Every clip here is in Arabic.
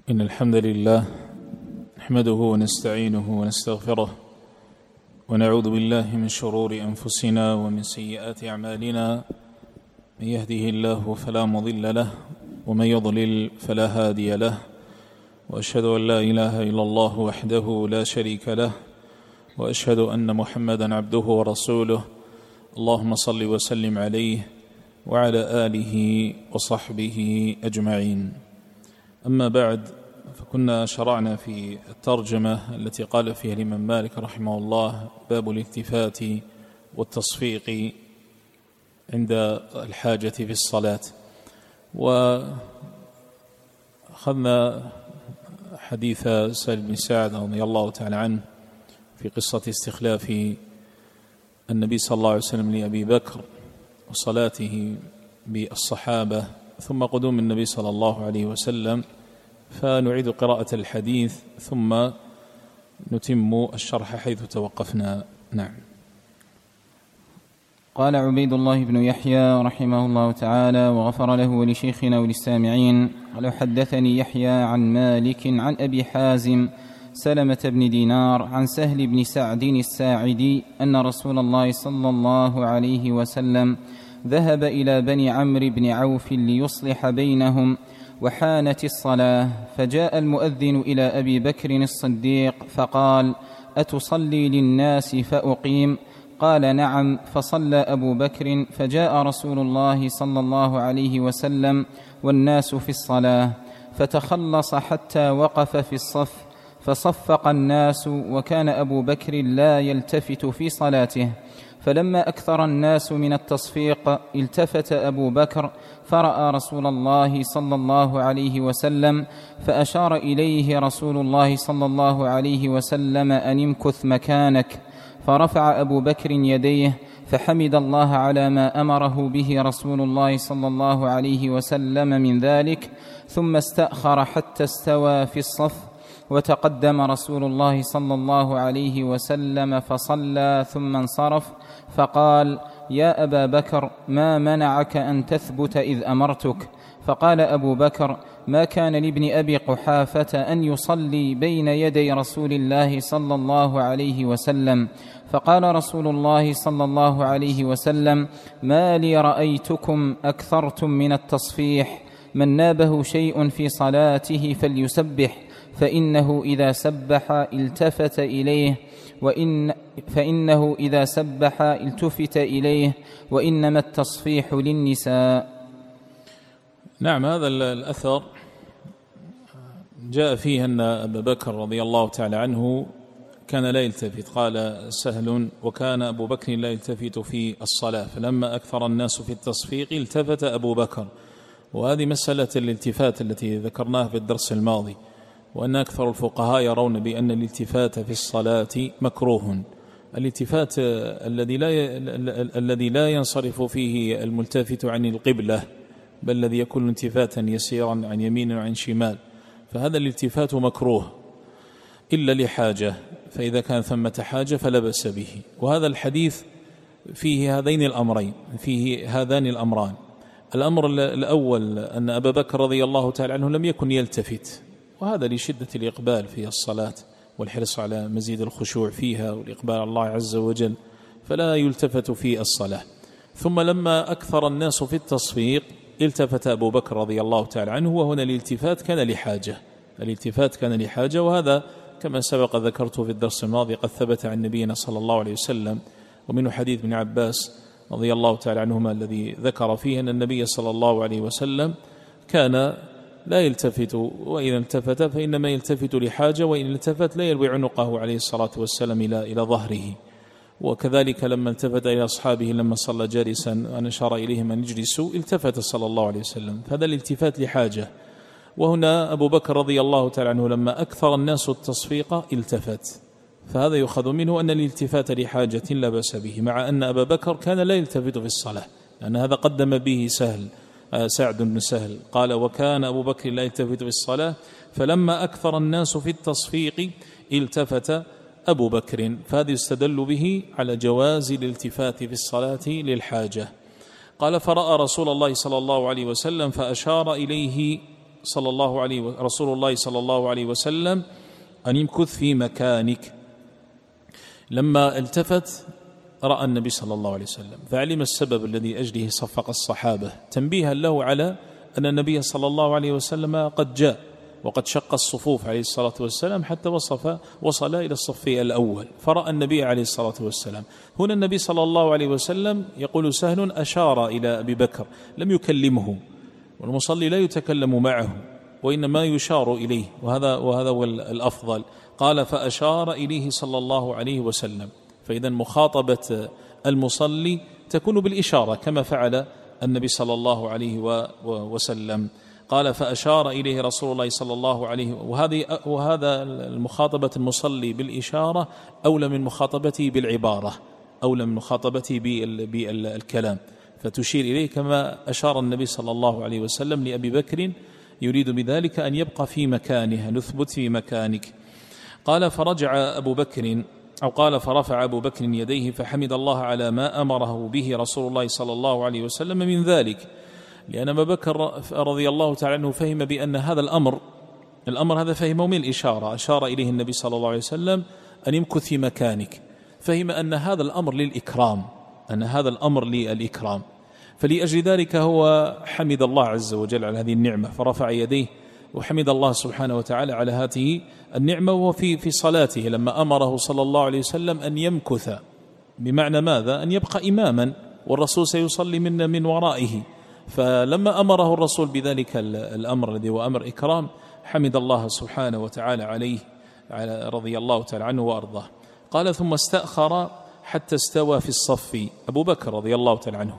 إن الحمد لله نحمده ونستعينه ونستغفره ونعوذ بالله من شرور أنفسنا ومن سيئات أعمالنا. من يهده الله فلا مضل له ومن يضلل فلا هادي له، وأشهد أن لا إله إلا الله وحده لا شريك له، وأشهد أن محمدا عبده ورسوله. اللهم صل وسلم عليه وعلى آله وصحبه أجمعين. أما بعد، فكنا شرعنا في الترجمة التي قال فيها الإمام مالك رحمه الله: باب الالتفات والتصفيق عند الحاجة في الصلاة. وأخذنا حديث سهل بن سعد رضي الله تعالى عنه في قصة استخلاف النبي صلى الله عليه وسلم لأبي بكر وصلاته بالصحابة ثم قدوم النبي صلى الله عليه وسلم، فنعيد قراءة الحديث ثم نتم الشرح حيث توقفنا. نعم. قال عبيد الله بن يحيى رحمه الله تعالى وغفر له ولشيخنا وللسامعين: قال حدثني يحيى عن مالك عن أبي حازم سلمة بن دينار عن سهل بن سعد الساعدي أن رسول الله صلى الله عليه وسلم ذهب إلى بني عمرو بن عوف ليصلح بينهم، وحانت الصلاة، فجاء المؤذن إلى أبي بكر الصديق فقال: أتصلي للناس فأقيم؟ قال: نعم. فصلى أبو بكر، فجاء رسول الله صلى الله عليه وسلم والناس في الصلاة، فتخلص حتى وقف في الصف، فصفق الناس، وكان أبو بكر لا يلتفت في صلاته. فلما أكثر الناس من التصفيق التفت أبو بكر فرأى رسول الله صلى الله عليه وسلم، فأشار إليه رسول الله صلى الله عليه وسلم أن امكث مكانك. فرفع أبو بكر يديه فحمد الله على ما أمره به رسول الله صلى الله عليه وسلم من ذلك، ثم استأخر حتى استوى في الصف، وتقدم رسول الله صلى الله عليه وسلم فصلى ثم انصرف، فقال: يا أبا بكر، ما منعك أن تثبت إذ أمرتك؟ فقال أبو بكر: ما كان لابن أبي قحافة أن يصلي بين يدي رسول الله صلى الله عليه وسلم. فقال رسول الله صلى الله عليه وسلم: ما لي رأيتكم أكثرتم من التصفيح، من نابه شيء في صلاته فليسبح، فإنه إذا سبح التفت إليه، فإنه إذا سبح التفت إليه، وإنما التصفيح للنساء. نعم. هذا الأثر جاء فيه أن أبا بكر رضي الله تعالى عنه كان لا يلتفت. قال سهل: وكان أبو بكر لا يلتفت في الصلاة، فلما أكثر الناس في التصفيق التفت أبو بكر. وهذه مسألة الالتفات التي ذكرناها في الدرس الماضي، وأن أكثر الفقهاء يرون بأن الالتفات في الصلاة مكروه. الالتفات الذي لا ينصرف فيه الملتفت عن القبلة، بل الذي يكون التفاتا يسيرا عن يمين وعن شمال، فهذا الالتفات مكروه إلا لحاجة، فإذا كان ثمة حاجة فلا بأس به. وهذا الحديث فيه هذان الأمران. الأمر الأول أن أبا بكر رضي الله تعالى عنه لم يكن يلتفت، وهذا لشدة الإقبال في الصلاة والحرص على مزيد الخشوع فيها والإقبال على الله عز وجل، فلا يلتفت في الصلاة. ثم لما أكثر الناس في التصفيق التفت أبو بكر رضي الله تعالى عنه، وهنا الالتفات كان لحاجة. وهذا كما سبق ذكرته في الدرس الماضي قد ثبت عن نبينا صلى الله عليه وسلم، ومنه حديث ابن عباس رضي الله تعالى عنهما الذي ذكر فيه أن النبي صلى الله عليه وسلم كان لا يلتفت، وإذا التفت فإنما يلتفت لحاجة، وإن التفت لا يلوي عنقه عليه الصلاة والسلام إلى ظهره. وكذلك لما التفت إلى أصحابه لما صلى جالسا وأن أشار إليهم أن يجلسوا التفت صلى الله عليه وسلم، فهذا الالتفات لحاجة. وهنا أبو بكر رضي الله تعالى عنه لما أكثر الناس التصفيق التفت، فهذا يؤخذ منه أن الالتفات لحاجة لا بأس به، مع أن أبا بكر كان لا يلتفت في الصلاة، لأن هذا قدم به سعد بن سهل. قال: وكان أبو بكر لا يلتفت في الصلاة، فلما أكثر الناس في التصفيق التفت أبو بكر، فهذا يستدل به على جواز الالتفات في الصلاة للحاجة. قال: فرأى رسول الله صلى الله عليه وسلم فأشار إليه رسول الله صلى الله عليه وسلم أن يمكث في مكانك. لما التفت رأى النبي صلى الله عليه وسلم فعلم السبب الذي أجله صفق الصحابة تنبيها له على أن النبي صلى الله عليه وسلم قد جاء وقد شق الصفوف عليه الصلاة والسلام حتى وصل إلى الصف الأول. فرأى النبي عليه الصلاة والسلام. هنا النبي صلى الله عليه وسلم يقول سهل أشار إلى أبي بكر لم يكلمه، والمصلي لا يتكلم معه وإنما يشار إليه، وهذا هو الأفضل. قال فأشار إليه صلى الله عليه وسلم. فإذا مخاطبة المصلي تكون بالإشارة كما فعل النبي صلى الله عليه وسلم. قال فأشار إليه رسول الله صلى الله عليه وهذا المخاطبة المصلي بالإشارة أولى من مخاطبته بالعبارة، أولى من مخاطبته بالكلام، فتشير إليه كما أشار النبي صلى الله عليه وسلم لأبي بكر يريد بذلك أن يبقى في مكانه، نثبت في مكانك. قال فرجع أبو بكر قال فرفع أبو بكر يديه فحمد الله على ما أمره به رسول الله صلى الله عليه وسلم من ذلك، لأن أبا بكر رضي الله تعالى عنه فهم بأن هذا الأمر هذا فهمه من الإشارة، أشار إليه النبي صلى الله عليه وسلم أن يمكث في مكانك، فهم أن هذا الأمر للإكرام، فلأجل ذلك هو حمد الله عز وجل على هذه النعمة فرفع يديه وحمد الله سبحانه وتعالى على هذه النعمة. وهو في صلاته لما أمره صلى الله عليه وسلم أن يمكث، بمعنى ماذا؟ أن يبقى إماما والرسول سيصلي من ورائه، فلما أمره الرسول بذلك الأمر الذي هو أمر إكرام حمد الله سبحانه وتعالى عليه رضي الله تعالى عنه وأرضاه. قال ثم استأخر حتى استوى في الصف. أبو بكر رضي الله تعالى عنه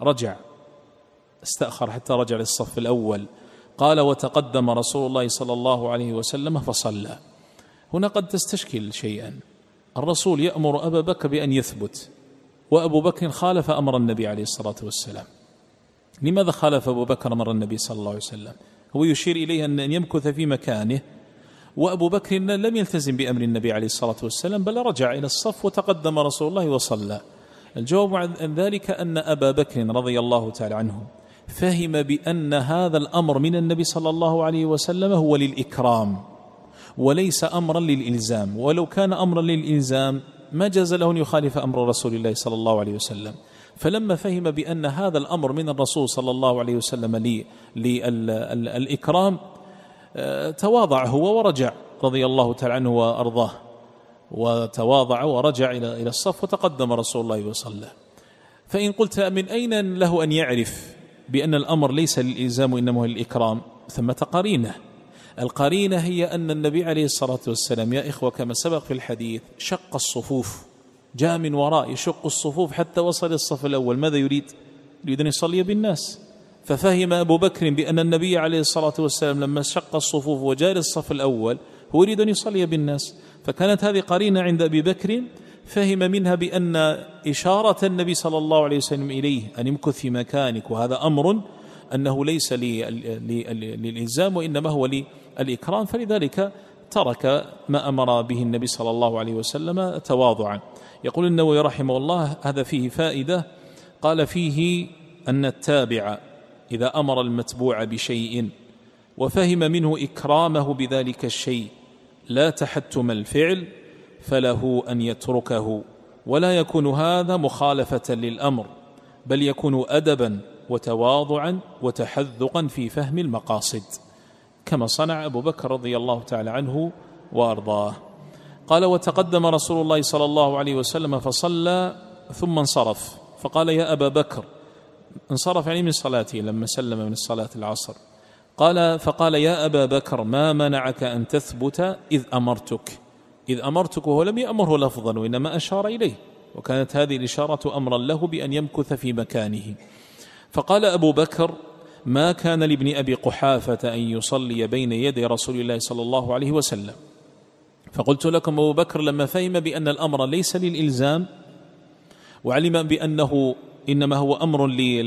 استأخر حتى رجع للصف الأول. قال وتقدم رسول الله صلى الله عليه وسلم فصلى. هنا قد تستشكل شيئا، الرسول يأمر أبا بكر بأن يثبت، وأبو بكر خالف أمر النبي عليه الصلاة والسلام. لماذا خالف أبو بكر أمر النبي صلى الله عليه وسلم؟ هو يشير إليه أن يمكث في مكانه، وأبو بكر لم يلتزم بأمر النبي عليه الصلاة والسلام بل رجع إلى الصف وتقدم رسول الله وصلى. الجواب عن ذلك أن أبا بكر رضي الله تعالى عنه فهم بأن هذا الأمر من النبي صلى الله عليه وسلم هو للإكرام وليس أمرا للإلزام، ولو كان أمرا للإلزام ما جاز له أن يخالف أمر رسول الله صلى الله عليه وسلم. فلما فهم بأن هذا الأمر من الرسول صلى الله عليه وسلم للإكرام تواضع هو ورجع رضي الله تعالى عنه وأرضاه، وتواضع ورجع إلى الصف وتقدم رسول الله وصلى. فإن قلت من أين له أن يعرف بأن الأمر ليس للإلزام وإنما هو للإكرام؟ ثمة قرينة. القرينة هي أن النبي عليه الصلاة والسلام يا إخوة كما سبق في الحديث شق الصفوف، جاء من وراء يشق الصفوف حتى وصل الصف الأول. ماذا يريد أن يصلي بالناس. ففهم أبو بكر بأن النبي عليه الصلاة والسلام لما شق الصفوف وجاء للصف الأول هو يريد أن يصلي بالناس، فكانت هذه قرينة عند أبي بكر فهم منها بأن إشارة النبي صلى الله عليه وسلم إليه أن يمكث في مكانك وهذا أمر أنه ليس للإلزام وإنما هو للإكرام، فلذلك ترك ما أمر به النبي صلى الله عليه وسلم تواضعا. يقول النووي رحمه الله هذا فيه فائدة، قال فيه أن التابع إذا أمر المتبوع بشيء وفهم منه إكرامه بذلك الشيء لا تحتم الفعل فله أن يتركه، ولا يكون هذا مخالفة للأمر بل يكون أدبا وتواضعا وتحذقا في فهم المقاصد كما صنع أبو بكر رضي الله تعالى عنه وأرضاه. قال وتقدم رسول الله صلى الله عليه وسلم فصلى ثم انصرف فقال يا أبا بكر، انصرف يعني من صلاته لما سلم من الصلاة العصر. فقال يا أبا بكر ما منعك أن تثبت إذ أمرتك، وهو لم يأمره لفظا وإنما أشار إليه، وكانت هذه الإشارة أمرا له بأن يمكث في مكانه. فقال أبو بكر ما كان لابن أبي قحافة أن يصلي بين يدي رسول الله صلى الله عليه وسلم. فقلت لكم أبو بكر لما فهم بأن الأمر ليس للإلزام وعلم بأنه إنما هو أمر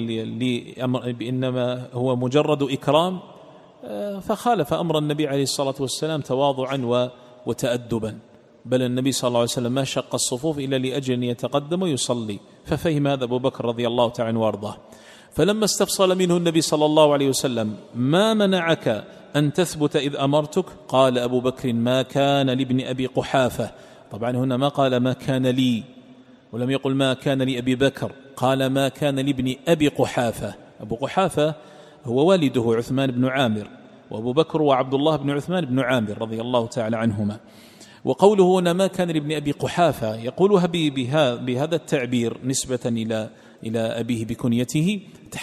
إنما هو مجرد إكرام فخالف أمر النبي عليه الصلاة والسلام تواضعا وتأدبا، بل النبي صلى الله عليه وسلم ما شق الصفوف إلا لأجل أن يتقدم ويصلي، ففهم هذا أبو بكر رضي الله تعالى عنه وارضاه. فلما استفصل منه النبي صلى الله عليه وسلم: ما منعك أن تثبت إذ أمرتك؟ قال أبو بكر: ما كان لابن أبي قحافة. طبعا هنا ما قال ما كان لي، ولم يقل ما كان لأبي بكر، قال ما كان لابن أبي قحافة. أبو قحافة هو والده عثمان بن عامر، وأبو بكر وعبد الله بن عثمان بن عامر رضي الله تعالى عنهما. وقوله هنا ما كان لابن أبي قحافة يقولها بهذا التعبير نسبة إلى أبيه بكنيته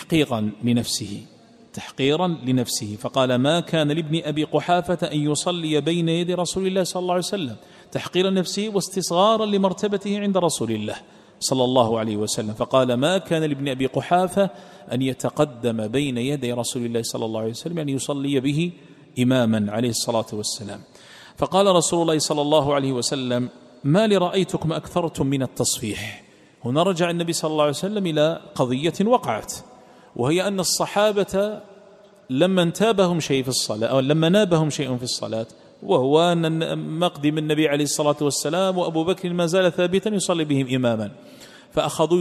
تحقيرا لنفسه، فقال ما كان لابن أبي قحافة أن يصلي بين يدي رسول الله صلى الله عليه وسلم، تحقيرا نفسه واستصغارا لمرتبته عند رسول الله صلى الله عليه وسلم. فقال ما كان لابن أبي قحافة أن يتقدم بين يدي رسول الله صلى الله عليه وسلم، أن يصلي به إماما عليه الصلاة والسلام. فقال رسول الله صلى الله عليه وسلم: ما لرأيتكم أكثرتم من التصفيح. هنا رجع النبي صلى الله عليه وسلم إلى قضية وقعت، وهي أن الصحابة لما انتابهم شيء في الصلاة، أو لما نابهم شيء في الصلاة، وهو أن مقدم النبي عليه الصلاة والسلام وأبو بكر ما زال ثابتا يصلي بهم إماما، فأخذوا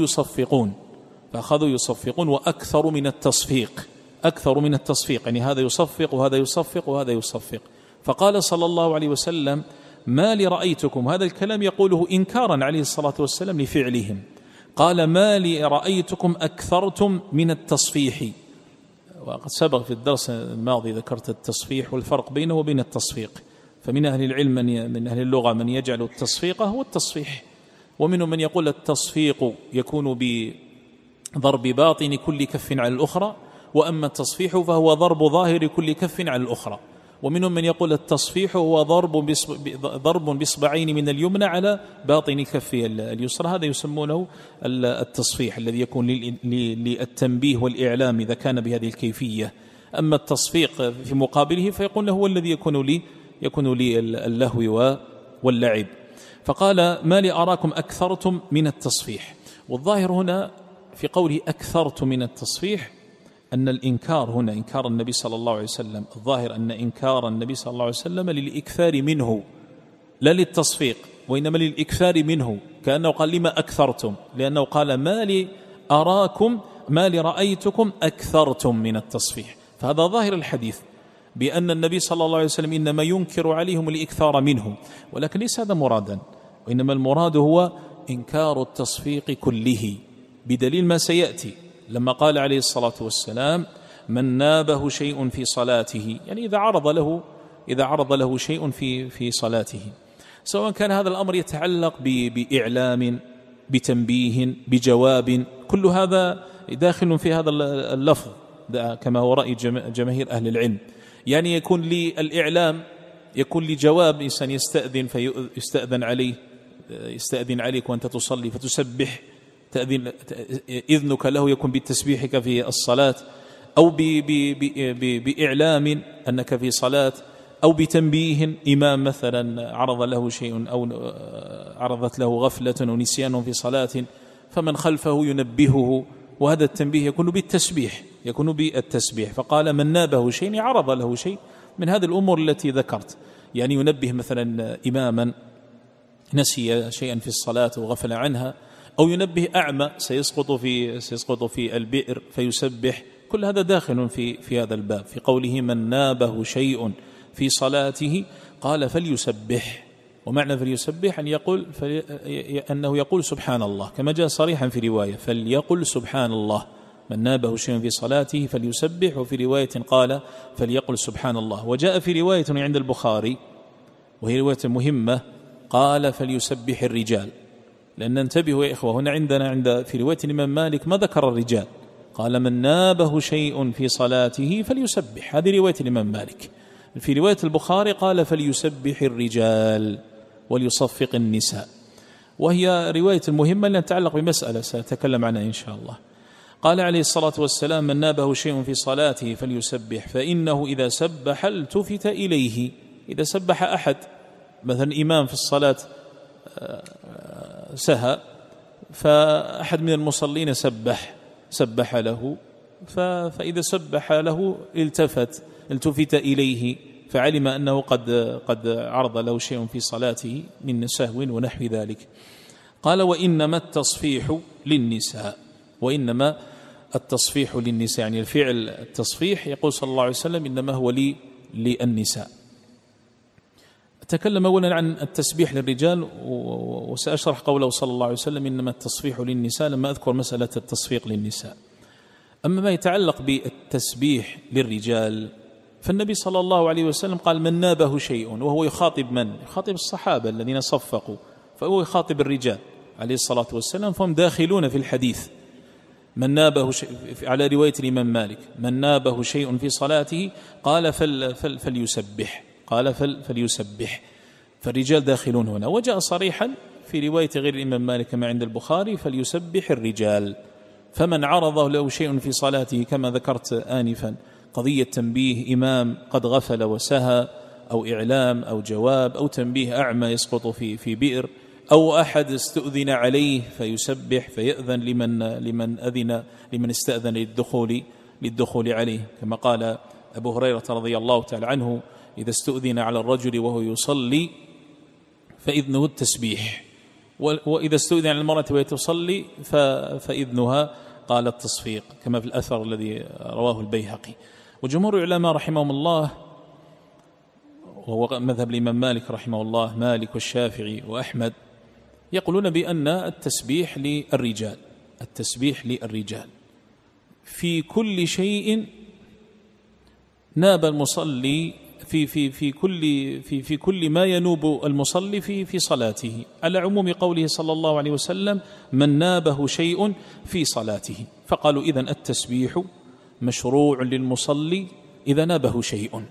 يصفقون وأكثر من التصفيق، يعني هذا يصفق وهذا يصفق وهذا يصفق. فقال صلى الله عليه وسلم: ما لرأيتكم، هذا الكلام يقوله إنكارا عليه الصلاة والسلام لفعلهم. قال: ما لرأيتكم أكثرتم من التصفيح. وقد سبق في الدرس الماضي ذكرت التصفيح والفرق بينه وبين التصفيق. فمن أهل العلم من أهل اللغة من يجعل التصفيق هو التصفيح، ومنهم من يقول التصفيق يكون بضرب باطن كل كف على الأخرى، وأما التصفيح فهو ضرب ظاهر كل كف على الأخرى. ومنهم من يقول التصفيح هو ضرب بإصبعين من اليمنى على باطن كف اليسرى، هذا يسمونه التصفيح الذي يكون للتنبيه والإعلام إذا كان بهذه الكيفية. أما التصفيق في مقابله فيقول هو الذي يكون للهو واللعب. فقال: ما لي أراكم أكثرتم من التصفيح. والظاهر هنا في قوله أكثرتم من التصفيح أن الإنكار هنا إنكار النبي صلى الله عليه وسلم، الظاهر أن إنكار النبي صلى الله عليه وسلم للإكثار منه لا للتصفيق، وإنما للإكثار منه، كأنه قال: لما أكثرتم؟ لأنه قال: ما لرأيتكم أكثرتم من التصفيح. فهذا ظاهر الحديث بأن النبي صلى الله عليه وسلم إنما ينكر عليهم الإكثار منه، ولكن ليس هذا مرادا، وإنما المراد هو إنكار التصفيق كله، بدليل ما سيأتي لما قال عليه الصلاة والسلام: من نابه شيء في صلاته، يعني إذا عرض له شيء في صلاته، سواء كان هذا الأمر يتعلق بإعلام، بتنبيه، بجواب، كل هذا داخل في هذا اللفظ كما هو رأي جماهير أهل العلم. يعني يكون للإعلام، يكون لجواب، إنسان يستأذن فيستأذن عليه، يستأذن عليك وأنت تصلي فتسبح، إذنك له يكون بتسبيحك في الصلاة، أو بإعلام أنك في صلاة، أو بتنبيه، إمام مثلا عرض له شيء أو عرضت له غفلة ونسيان في صلاة فمن خلفه ينبهه، وهذا التنبيه يكون بالتسبيح. فقال: من نابه شيء، عرض له شيء من هذه الأمور التي ذكرت، يعني ينبه مثلا إماما نسي شيئا في الصلاة وغفل عنها، أو ينبه أعمى سيسقط في البئر فيسبح، كل هذا داخل في هذا الباب. في قوله: من نابه شيء في صلاته قال فليسبح، ومعنى فليسبح أنه يقول سبحان الله، كما جاء صريحا في رواية: فليقل سبحان الله. من نابه شيء في صلاته فليسبح، وفي رواية قال فليقل سبحان الله. وجاء في رواية عند البخاري وهي رواية مهمة قال فليسبح الرجال، لأن انتبهوا يا إخوة، هنا عند في رواية الإمام مالك ما ذكر الرجال، قال: من نابه شيء في صلاته فليسبح، هذه رواية الإمام مالك. في رواية البخاري قال فليسبح الرجال وليصفق النساء، وهي رواية المهمة التي تتعلق بمسألة سأتكلم عنها إن شاء الله. قال عليه الصلاة والسلام: من نابه شيء في صلاته فليسبح، فإنه إذا سبح التفت إليه. إذا سبح أحد مثلا إمام في الصلاة سهى، فأحد من المصلين سبح له، فإذا سبح له التفت إليه، فعلم أنه قد عرض له شيء في صلاته من سهو ونحو ذلك. قال: وإنما التصفيح للنساء، وإنما التصفيح للنساء، يعني الفعل التصفيح يقول صلى الله عليه وسلم إنما هو للنساء. أتكلم أولا عن التسبيح للرجال، وسأشرح قوله صلى الله عليه وسلم إنما التصفيح للنساء لما أذكر مسألة التصفيق للنساء. أما ما يتعلق بالتسبيح للرجال فالنبي صلى الله عليه وسلم قال من نابه شيء، وهو يخاطب من؟ يخاطب الصحابة الذين صفقوا، فهو يخاطب الرجال عليه الصلاة والسلام، فهم داخلون في الحديث. من نابه شيء على رواية الإمام مالك من نابه شيء في صلاته قال فليسبح، قال فليسبح، فالرجال داخلون هنا. وجاء صريحا في رواية غير الإمام مالك كما عند البخاري فليسبح الرجال. فمن عرض له شيء في صلاته كما ذكرت آنفا، قضية تنبيه إمام قد غفل وسهى، أو إعلام أو جواب، أو تنبيه أعمى يسقط في بئر، أو أحد استؤذن عليه فيسبح فيأذن لمن استأذن للدخول عليه، كما قال أبو هريرة رضي الله تعالى عنه إذا استؤذن على الرجل وهو يصلي فإذنه التسبيح، وإذا استؤذن على المرأة وهي تصلي فإذنها قال التصفيق، كما في الأثر الذي رواه البيهقي. وجمهور العلماء رحمهم الله، وهو مذهب الإمام مالك رحمه الله، مالك والشافعي وأحمد، يقولون بأن التسبيح للرجال في كل شيء ناب المصلي في كل ما ينوب المصلي في صلاته، على عموم قوله صلى الله عليه وسلم من نابه شيء في صلاته. فقالوا إذن التسبيح مشروع للمصلي إذا نابه شيء.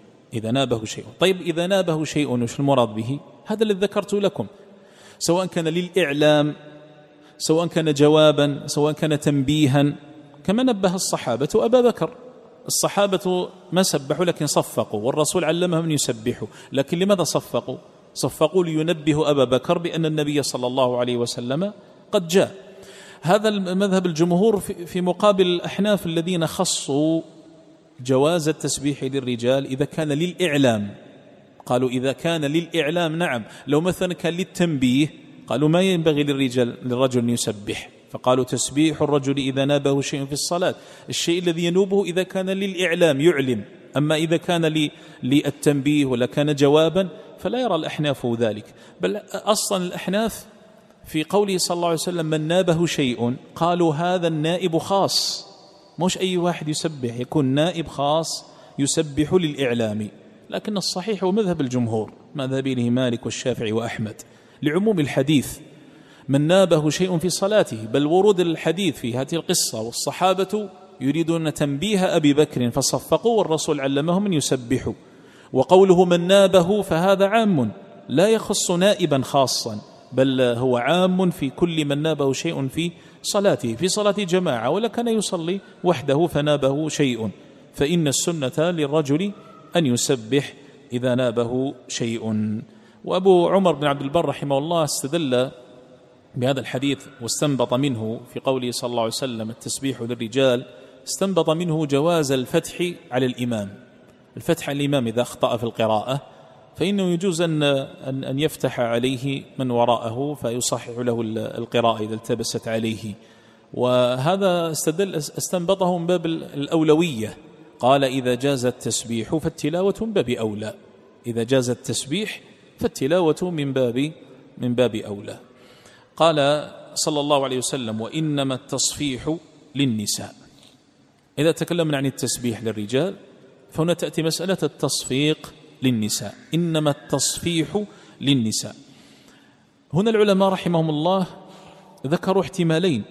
طيب إذا نابه شيء وش المراد به؟ هذا الذي ذكرت لكم، سواء كان للإعلام، سواء كان جوابا، سواء كان تنبيها، كما نبه الصحابة أبا بكر. الصحابة ما سبحوا لكن صفقوا، والرسول علمهم أن يسبحوا، لكن لماذا صفقوا؟ صفقوا لينبهوا أبا بكر بأن النبي صلى الله عليه وسلم قد جاء. هذا المذهب الجمهور في مقابل الأحناف الذين خصوا جواز التسبيح للرجال إذا كان للإعلام. قالوا إذا كان للإعلام نعم، لو مثلا كان للتنبيه قالوا ما ينبغي للرجل أن يسبح، فقالوا تسبيح الرجل إذا نابه شيء في الصلاة، الشيء الذي ينوبه إذا كان للإعلام يعلم، أما إذا كان للتنبيه ولا كان جوابا فلا يرى الأحناف ذلك. بل أصلا الأحناف في قوله صلى الله عليه وسلم من نابه شيء قالوا هذا النائب خاص، مش أي واحد يسبح، يكون نائب خاص يسبح للإعلام. لكن الصحيح هو مذهب الجمهور، مذهب به مالك والشافعي وأحمد، لعموم الحديث من نابه شيء في صلاته، بل ورود الحديث في هذه القصة والصحابة يريدون تنبيه أبي بكر فصفقوا، والرسول علمهم أن يسبحوا. وقوله من نابه فهذا عام لا يخص نائبا خاصا، بل هو عام في كل من نابه شيء في صلاته، في صلاة جماعة ولا كان يصلي وحده فنابه شيء، فإن السنة للرجل أن يسبح إذا نابه شيء. وأبو عمر بن عبد البر رحمه الله استدل بهذا الحديث واستنبط منه في قوله صلى الله عليه وسلم التسبيح للرجال، استنبط منه جواز الفتح على الإمام. الفتح على الإمام إذا أخطأ في القراءة فإنه يجوز أن يفتح عليه من وراءه فيصحح له القراءة إذا التبست عليه. وهذا استنبطه من باب الأولوية، قال إذا جاز التسبيح فالتلاوة من باب أولى، إذا جاز التسبيح فالتلاوة من باب أولى. قال صلى الله عليه وسلم وإنما التصفيح للنساء. إذا تكلمنا عن التسبيح للرجال فهنا تأتي مسألة التصفيق للنساء، إنما التصفيح للنساء. هنا العلماء رحمهم الله ذكروا احتمالين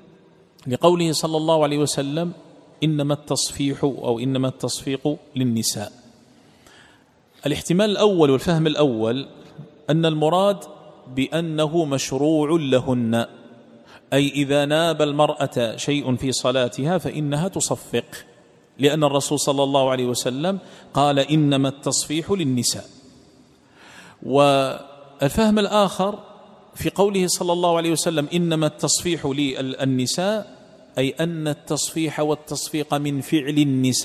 لقوله صلى الله عليه وسلم إنما التصفيح أو إنما التصفيق للنساء. الاحتمال الأول والفهم الأول أن المراد بأنه مشروع لهن، أي إذا ناب المرأة شيء في صلاتها فإنها تصفق، لأن الرسول صلى الله عليه وسلم قال إنما التصفيح للنساء. والفهم الآخر في قوله صلى الله عليه وسلم إنما التصفيح للنساء، أي أن التصفيح والتصفيق من فعل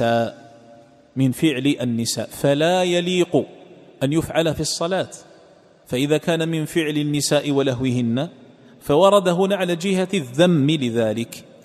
النساء، فلا يليق أن يفعل في الصلاة. فإذا كان من فعل النساء ولهوهن فورد هنا على جهة الذم لذلك،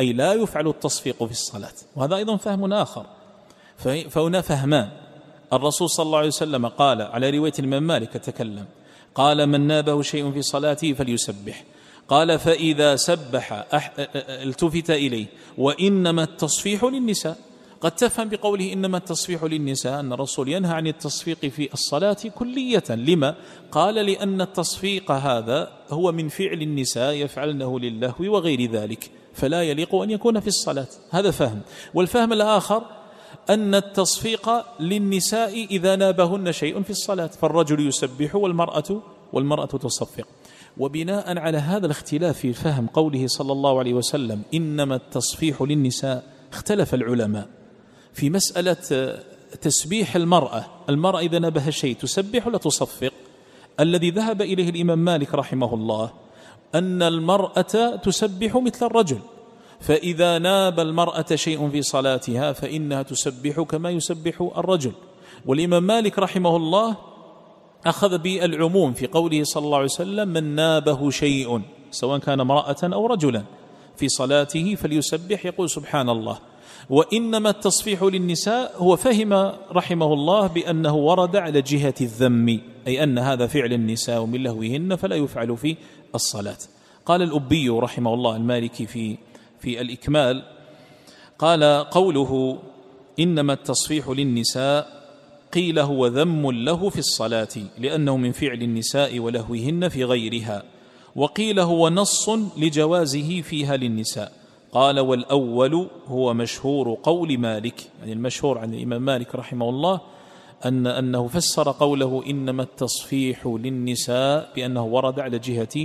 أي لا يفعل التصفيق في الصلاة. وهذا أيضا فهم آخر، فهنا فهمان. الرسول صلى الله عليه وسلم قال على رواية الإمام مالك تكلم، قال من نابه شيء في صلاته فليسبح، قال فإذا سبح التفت إليه، وإنما التصفيح للنساء. قد تفهم بقوله إنما التصفيح للنساء أن الرسول ينهى عن التصفيق في الصلاة كلية. لما؟ قال لأن التصفيق هذا هو من فعل النساء يفعلنه للهو وغير ذلك، فلا يليق أن يكون في الصلاة. هذا فهم. والفهم الآخر أن التصفيق للنساء إذا نابهن شيء في الصلاة، فالرجل يسبح والمرأة تصفق. وبناء على هذا الاختلاف في فهم قوله صلى الله عليه وسلم إنما التصفيح للنساء، اختلف العلماء في مسألة تسبيح المرأة إذا نبه شيء تسبح ولا تصفق. الذي ذهب إليه الإمام مالك رحمه الله أن المرأة تسبح مثل الرجل، فإذا ناب المرأة شيء في صلاتها فإنها تسبح كما يسبح الرجل. والإمام مالك رحمه الله أخذ بالعموم في قوله صلى الله عليه وسلم من نابه شيء سواء كان امرأة أو رجلا في صلاته فليسبح، يقول سبحان الله. وإنما التصفيح للنساء هو فهم رحمه الله بأنه ورد على جهة الذم، أي أن هذا فعل النساء ومن لهوهن فلا يفعل في الصلاة. قال الأبي رحمه الله المالكي في الإكمال، قال قوله إنما التصفيح للنساء قيل هو ذم له في الصلاة لأنه من فعل النساء ولهوهن في غيرها، وقيل هو نص لجوازه فيها للنساء. قال والأول هو مشهور قول مالك، يعني المشهور عن الإمام مالك رحمه الله أنه فسر قوله إنما التصفيح للنساء بأنه ورد على جهة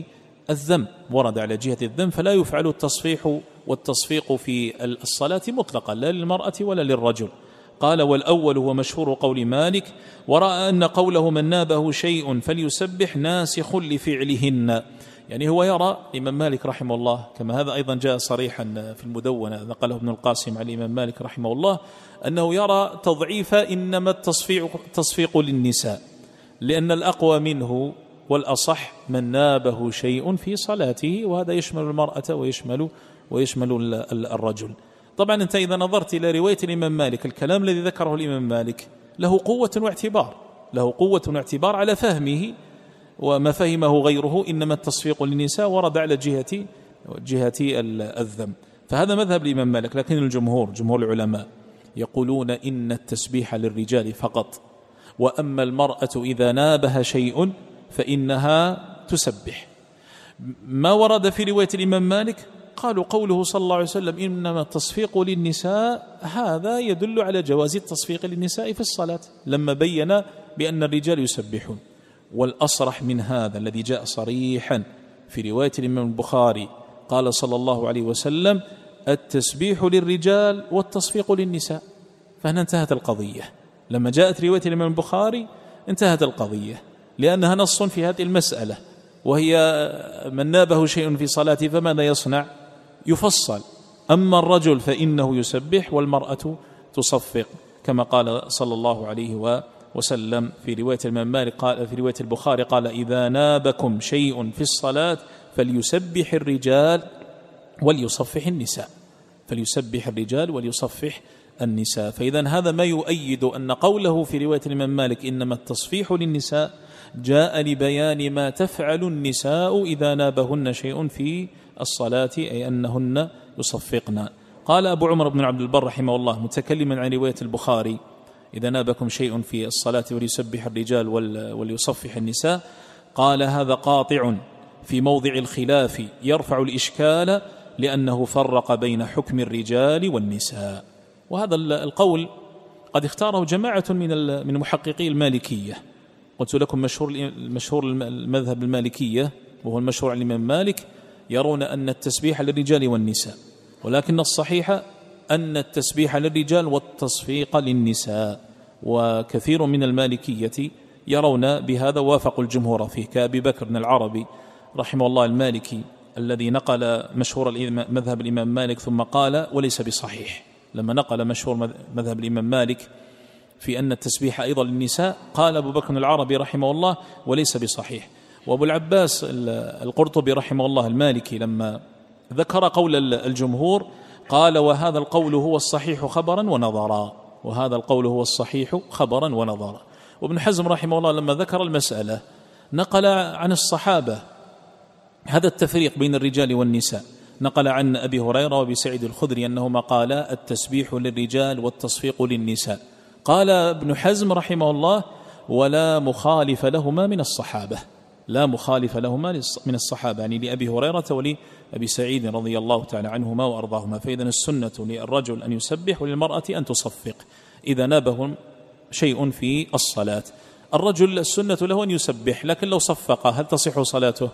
الذم، فلا يفعل التصفيح والتصفيق في الصلاة مطلقا لا للمرأة ولا للرجل. قال والأول هو مشهور قول مالك، ورأى أن قوله من نابه شيء فليسبح ناسخ لفعلهن، يعني هو يرى الإمام مالك رحمه الله كما هذا أيضا جاء صريحا في المدونة نقله ابن القاسم عن الإمام مالك رحمه الله أنه يرى تضعيف إنما التصفيق للنساء، لأن الأقوى منه والأصح من نابه شيء في صلاته، وهذا يشمل المرأة ويشمل الرجل. طبعا أنت إذا نظرت إلى رواية الإمام مالك، الكلام الذي ذكره الإمام مالك له قوة واعتبار على فهمه وما فهمه غيره. إنما التصفيق للنساء ورد على جهة الذم، فهذا مذهب الإمام مالك. لكن جمهور العلماء يقولون إن التسبيح للرجال فقط، وأما المرأة إذا نابها شيء فإنها تسبح. ما ورد في رواية الإمام مالك قالوا قوله صلى الله عليه وسلم إنما التصفيق للنساء، هذا يدل على جواز التصفيق للنساء في الصلاة لما بين بأن الرجال يسبحون. والأصرح من هذا الذي جاء صريحا في رواية الإمام البخاري قال صلى الله عليه وسلم التسبيح للرجال والتصفيق للنساء، فهنا انتهت القضية. لما جاءت رواية الإمام البخاري انتهت القضية، لأنها نص في هذه المسألة، وهي من نابه شيء في صلاته فماذا يصنع؟ يفصل. أما الرجل فإنه يسبح والمرأة تصفق، كما قال صلى الله عليه وسلم في رواية الإمام مالك قال في رواية البخاري قال إذا نابكم شيء في الصلاة فليسبح الرجال وليصفح النساء. فإذا هذا ما يؤيد أن قوله في رواية الإمام مالك إنما التصفيح للنساء جاء لبيان ما تفعل النساء إذا نابهن شيء في الصلاة، أي أنهن يصفقن. قال أبو عمر بن عبد البر رحمه الله متكلما عن رواية البخاري إذا نابكم شيء في الصلاة وليسبح الرجال وليصفح النساء، قال هذا قاطع في موضع الخلاف يرفع الإشكال لأنه فرق بين حكم الرجال والنساء. وهذا القول قد اختاره جماعة من محققي المالكية. قلت لكم مشهور المذهب المالكية وهو المشهور عن الإمام مالك يرون أن التسبيح للرجال والنساء، ولكن الصحيح أن التسبيح للرجال والتصفيق للنساء. وكثير من المالكية يرون بهذا وافقوا الجمهور فيه، كأبي بكر بن العربي رحمه الله المالكي الذي نقل مشهور مذهب الإمام مالك ثم قال وليس بصحيح. لما نقل مشهور مذهب الإمام مالك في أن التسبيح أيضا للنساء قال أبو بكر العربي رحمه الله وليس بصحيح. وأبو العباس القرطبي رحمه الله المالكي لما ذكر قول الجمهور قال وهذا القول هو الصحيح خبرا ونظرا، وهذا القول هو الصحيح خبرا ونظرا. وابن حزم رحمه الله لما ذكر المسألة نقل عن الصحابة هذا التفريق بين الرجال والنساء، نقل عن أبي هريرة وأبي سعيد الخدري أنهما قالا التسبيح للرجال والتصفيق للنساء. قال ابن حزم رحمه الله ولا مخالف لهما من الصحابة، لا مخالف لهما من الصحابة، يعني لأبي هريرة ولأبي سعيد رضي الله تعالى عنهما وأرضاهما. فإذا السنة للرجل أن يسبح وللمرأة أن تصفق إذا نابهم شيء في الصلاة. الرجل السنة له أن يسبح، لكن لو صفق هل تصح صلاته؟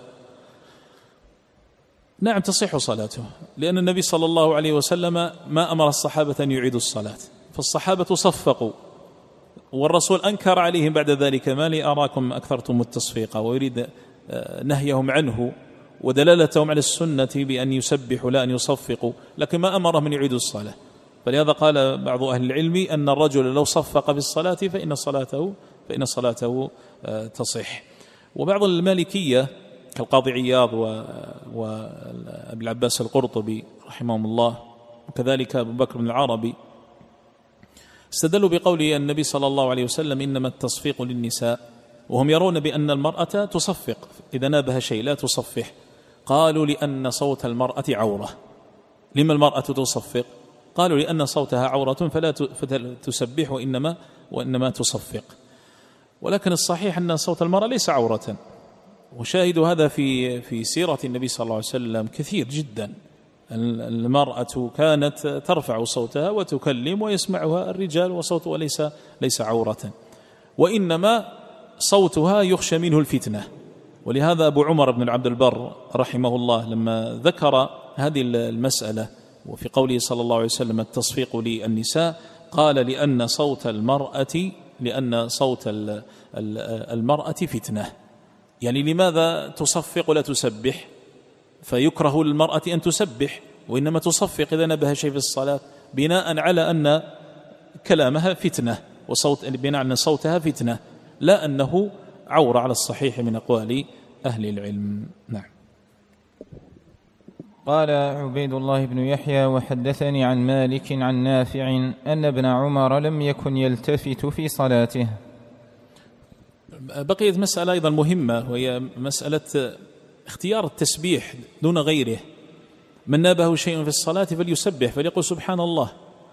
نعم تصح صلاته، لأن النبي صلى الله عليه وسلم ما أمر الصحابة أن يعيدوا الصلاة، فالصحابة صفقوا والرسول أنكر عليهم بعد ذلك ما لي أراكم أكثرتم التصفيق، ويريد نهيهم عنه ودلالتهم على السنة بأن يسبحوا لا أن يصفقوا، لكن ما أمرهم أن يعيدوا الصلاة. فلهذا قال بعض أهل العلم أن الرجل لو صفق في الصلاة فإن صلاته تصح. وبعض المالكية كالقاضي عياض وأبي العباس القرطبي رحمهم الله وكذلك أبو بكر بن العربي استدلوا بقول النبي صلى الله عليه وسلم إنما التصفيق للنساء، وهم يرون بأن المرأة تصفق إذا نابها شيء لا تصفح. قالوا لأن صوت المرأة عورة. لما المرأة تصفق؟ قالوا لأن صوتها عورة فلا تسبح وإنما تصفق. ولكن الصحيح أن صوت المرأة ليس عورة، وشاهد هذا في سيرة النبي صلى الله عليه وسلم كثير جدا. المرأة كانت ترفع صوتها وتكلم ويسمعها الرجال وصوتها ليس عورة، وإنما صوتها يخشى منه الفتنة. ولهذا أبو عمر بن عبد البر رحمه الله لما ذكر هذه المسألة وفي قوله صلى الله عليه وسلم التصفيق للنساء قال لأن صوت المرأة فتنة. يعني لماذا تصفق ولا تسبح؟ فيكره للمرأة أن تسبح وإنما تصفق إذا نبه شيء في الصلاة بناء على أن كلامها فتنة بناء على صوتها فتنة، لا أنه عورة على الصحيح من أقوال أهل العلم. نعم. قال عبيد الله بن يحيى وحدثني عن مالك عن نافع أن ابن عمر لم يكن يلتفت في صلاته. بقيت مسألة أيضا مهمة، وهي مسألة اختيار التسبيح دون غيره. من نابه شيء في الصلاة فليسبح فليقل سبحان الله،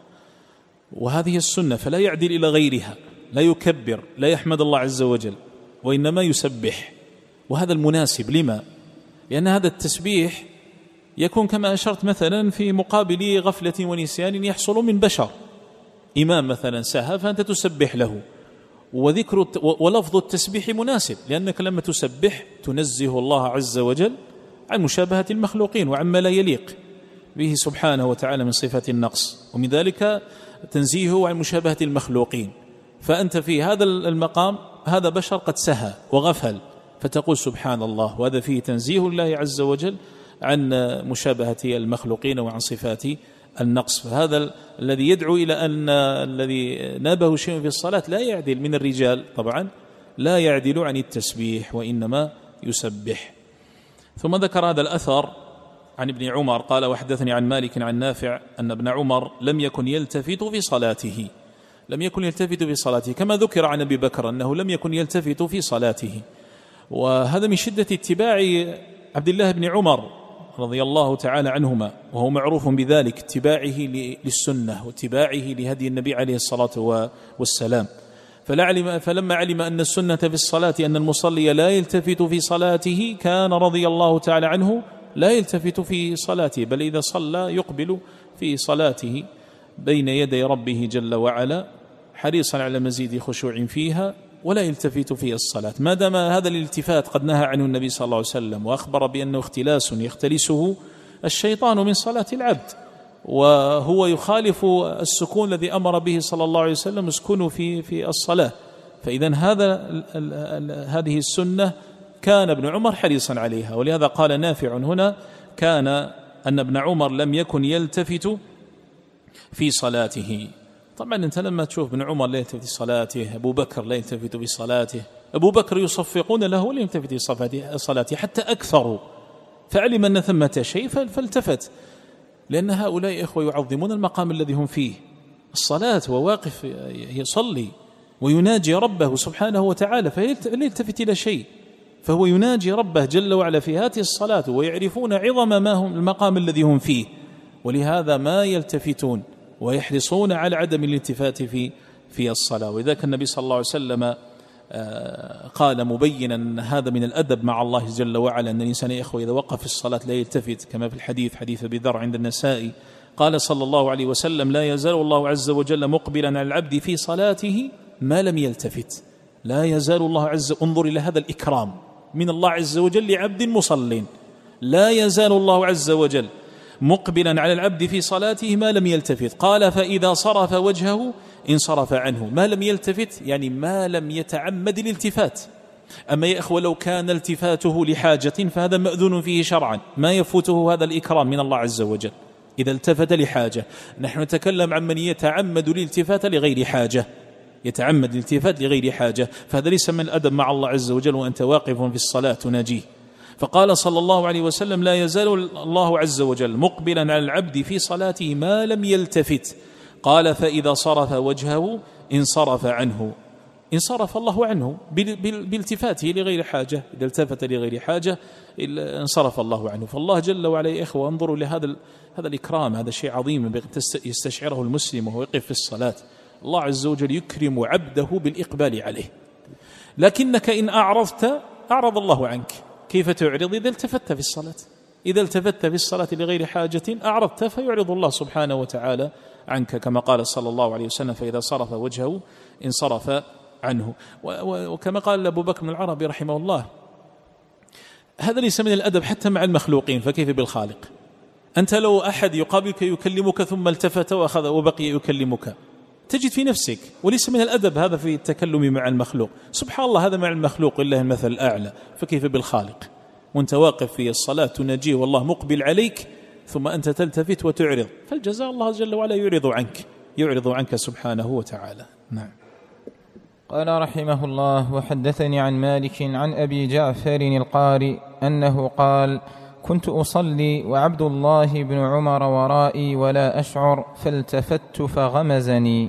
وهذه السنة، فلا يعدل إلى غيرها، لا يكبر، لا يحمد الله عز وجل، وإنما يسبح. وهذا المناسب. لما؟ لأن هذا التسبيح يكون كما أشرت مثلا في مقابل غفلة ونسيان يحصل من بشر. إمام مثلا سهى فأنت تسبح له، وذكر ولفظ التسبيح مناسب، لأنك لما تسبح تنزه الله عز وجل عن مشابهة المخلوقين وعما لا يليق به سبحانه وتعالى من صفة النقص، ومن ذلك تنزيهه عن مشابهة المخلوقين. فأنت في هذا المقام هذا بشر قد سهى وغفل فتقول سبحان الله، وهذا فيه تنزيه الله عز وجل عن مشابهة المخلوقين وعن صفات النقص. فهذا الذي يدعو إلى أن الذي نابه شيء في الصلاة لا يعدل من الرجال، طبعا لا يعدل عن التسبيح وإنما يسبح. ثم ذكر هذا الأثر عن ابن عمر قال وحدثني عن مالك عن نافع أن ابن عمر لم يكن يلتفت في صلاته، لم يكن يلتفت في صلاته، كما ذكر عن أبي بكر أنه لم يكن يلتفت في صلاته. وهذا من شدة اتباع عبد الله بن عمر رضي الله تعالى عنهما، وهو معروف بذلك، اتباعه للسنة واتباعه لهدي النبي عليه الصلاة والسلام. فلما علم أن السنة في الصلاة أن المصلي لا يلتفت في صلاته كان رضي الله تعالى عنه لا يلتفت في صلاته، بل إذا صلى يقبل في صلاته بين يدي ربه جل وعلا حريصا على مزيد خشوع فيها، ولا يلتفت في الصلاة. ما دام هذا الالتفات قد نهى عنه النبي صلى الله عليه وسلم وأخبر بأنه اختلاس يختلسه الشيطان من صلاة العبد، وهو يخالف السكون الذي أمر به صلى الله عليه وسلم اسكنوا في الصلاة. فإذا هذه السنة كان ابن عمر حريصا عليها. ولهذا قال نافع هنا كان أن ابن عمر لم يكن يلتفت في صلاته. طبعا أنت لما تشوف ابن عمر لا يلتفت في صلاته، أبو بكر لا يلتفت في صلاته، أبو بكر يصفقون له ولا يلتفت في صلاته حتى أكثروا، فعلم أن ثمة شيء فالتفت. لأن هؤلاء إخوة يعظمون المقام الذي هم فيه، الصلاة وواقف يصلي ويناجي ربه سبحانه وتعالى، فلا يلتفت إلى شيء، فهو يناجي ربه جل وعلا في هذه الصلاة، ويعرفون عظم ما هم المقام الذي هم فيه، ولهذا ما يلتفتون ويحرصون على عدم الالتفات في الصلاة. وذلك النبي صلى الله عليه وسلم قال مبينا أن هذا من الأدب مع الله جل وعلا، أن الإنسان يا إخوة إذا وقف في الصلاة لا يلتفت، كما في الحديث حديث أبي ذر عند النسائي، قال صلى الله عليه وسلم: لا يزال الله عز وجل مقبلا على العبد في صلاته ما لم يلتفت. لا يزال الله عز وجل، انظر إلى هذا الإكرام من الله عز وجل لعبد مصل، لا يزال الله عز وجل مقبلا على العبد في صلاته ما لم يلتفت. قال: فإذا صرف وجهه انصرف عنه. ما لم يلتفت يعني ما لم يتعمد الالتفات. أما يا إخوة لو كان التفاته لحاجة فهذا مأذون فيه شرعا، ما يفوته هذا الإكرام من الله عز وجل إذا التفت لحاجة. نحن نتكلم عن من يتعمد الالتفات لغير حاجة، يتعمد الالتفات لغير حاجة، فهذا ليس من الأدب مع الله عز وجل وأنت واقف في الصلاة تناجيه. فقال صلى الله عليه وسلم: لا يزال الله عز وجل مقبلا على العبد في صلاته ما لم يلتفت. قال: فإذا صرف وجهه انصرف عنه. انصرف الله عنه بالتفاته لغير حاجة، إذا التفت لغير حاجة انصرف الله عنه. فالله جل وعلا يا إخوة انظروا لهذا الإكرام، هذا شيء عظيم يستشعره المسلم وهو يقف في الصلاة. الله عز وجل يكرم عبده بالإقبال عليه، لكنك إن أعرضت أعرض الله عنك. كيف تعرض؟ إذا التفت في الصلاة، إذا التفت في الصلاة لغير حاجة أعرضت فيعرض الله سبحانه وتعالى عنك، كما قال صلى الله عليه وسلم: فإذا صرف وجهه انصرف عنه. وكما قال أبو بكر بن العربي رحمه الله: هذا ليس من الأدب حتى مع المخلوقين، فكيف بالخالق؟ أنت لو أحد يقابلك يكلمك ثم التفت وأخذ وبقي يكلمك تجد في نفسك، وليس من الأدب هذا في التكلم مع المخلوق. سبحان الله، هذا مع المخلوق لله المثل الأعلى، فكيف بالخالق؟ وانت واقف في الصلاة تناجيه والله مقبل عليك ثم أنت تلتفت وتعرض، فالجزاء الله جل وعلا يعرض عنك سبحانه وتعالى. نعم. قال رحمه الله: وحدثني عن مالك عن أبي جعفر القارئ أنه قال: كنت أصلي وعبد الله بن عمر ورائي ولا أشعر فالتفت فغمزني.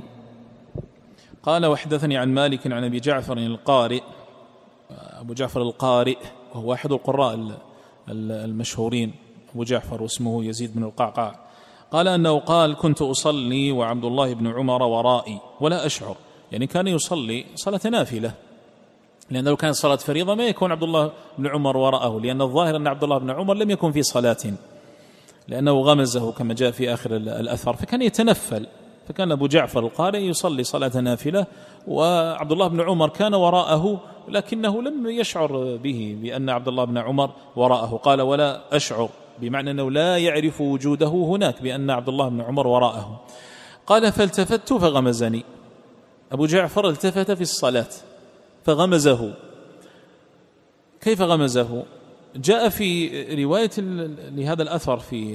قال: وحدثني عن مالك عن أبي جعفر القارئ. أبو جعفر القارئ وهو أحد القراء المشهورين، أبو جعفر واسمه يزيد بن القعقاع. قال أنه قال: كنت أصلي وعبد الله بن عمر ورائي ولا أشعر، يعني كان يصلي صلاة نافلة، لأنه لو كانت صلاة فريضة ما يكون عبد الله بن عمر وراءه، لأن الظاهر أن عبد الله بن عمر لم يكن في صلاة، لأنه غمزه كما جاء في آخر الأثر، فكان يتنفل. فكان أبو جعفر القارئ يصلي صلاة نافلة، وعبد الله بن عمر كان وراءه لكنه لم يشعر به بأن عبد الله بن عمر وراءه. قال: ولا أشعر، بمعنى أنه لا يعرف وجوده هناك بأن عبد الله بن عمر وراءه. قال: فالتفت فغمزني. أبو جعفر التفت في الصلاة فغمزه. كيف غمزه؟ جاء في رواية لهذا الأثر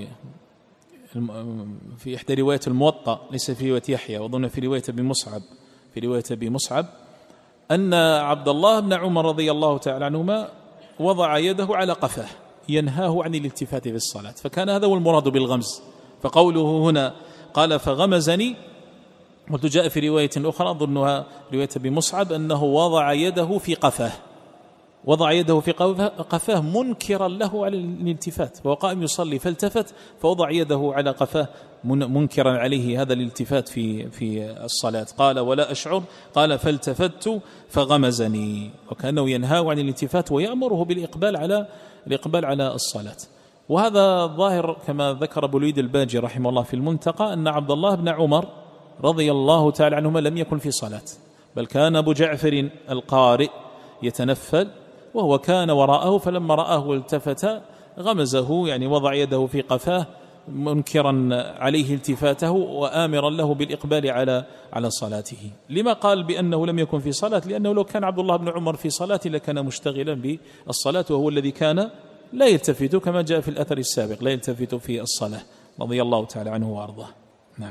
في إحدى رواية الموطأ، ليس في رواية يحيى، وظن في رواية أبي مصعب أن عبد الله بن عمر رضي الله تعالى عنهما وضع يده على قفاه ينهاه عن الالتفات في الصلاة، فكان هذا هو المراد بالغمز. فقوله هنا قال: فغمزني، قلت جاء في رواية أخرى أظنها رواية أبي مصعب أنه وضع يده في قفاه، وضع يده في قفاه منكرا له على الالتفات، فهو قائم يصلي فالتفت فوضع يده على قفاه منكرا عليه هذا الالتفات في الصلاة. قال: ولا أشعر. قال: فالتفت فغمزني، وكأنه ينهاه عن الالتفات ويأمره بالإقبال على الصلاة. وهذا ظاهر كما ذكر أبو الوليد الباجي رحمه الله في المنتقى أن عبد الله بن عمر رضي الله تعالى عنهما لم يكن في صلاة، بل كان أبو جعفر القارئ يتنفل وهو كان وراءه، فلما رآه التفت غمزه، يعني وضع يده في قفاه منكرا عليه التفاته وآمرا له بالإقبال على صلاته. لما قال بأنه لم يكن في صلاة؟ لأنه لو كان عبد الله بن عمر في صلاة لكان مشتغلا بالصلاة، وهو الذي كان لا يلتفت كما جاء في الأثر السابق، لا يلتفت في الصلاة رضي الله تعالى عنه وأرضاه. نعم.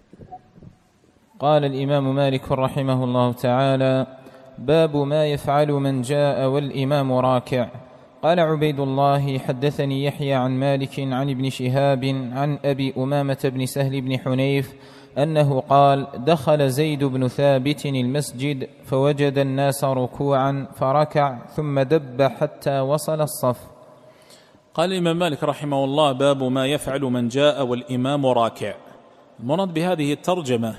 قال الإمام مالك رحمه الله تعالى: باب ما يفعل من جاء والإمام راكع. قال عبيد الله: حدثني يحيى عن مالك عن ابن شهاب عن أبي أمامة بن سهل بن حنيف أنه قال: دخل زيد بن ثابت المسجد فوجد الناس ركوعا فركع ثم دب حتى وصل الصف. قال الإمام مالك رحمه الله: باب ما يفعل من جاء والإمام راكع. المراد بهذه الترجمة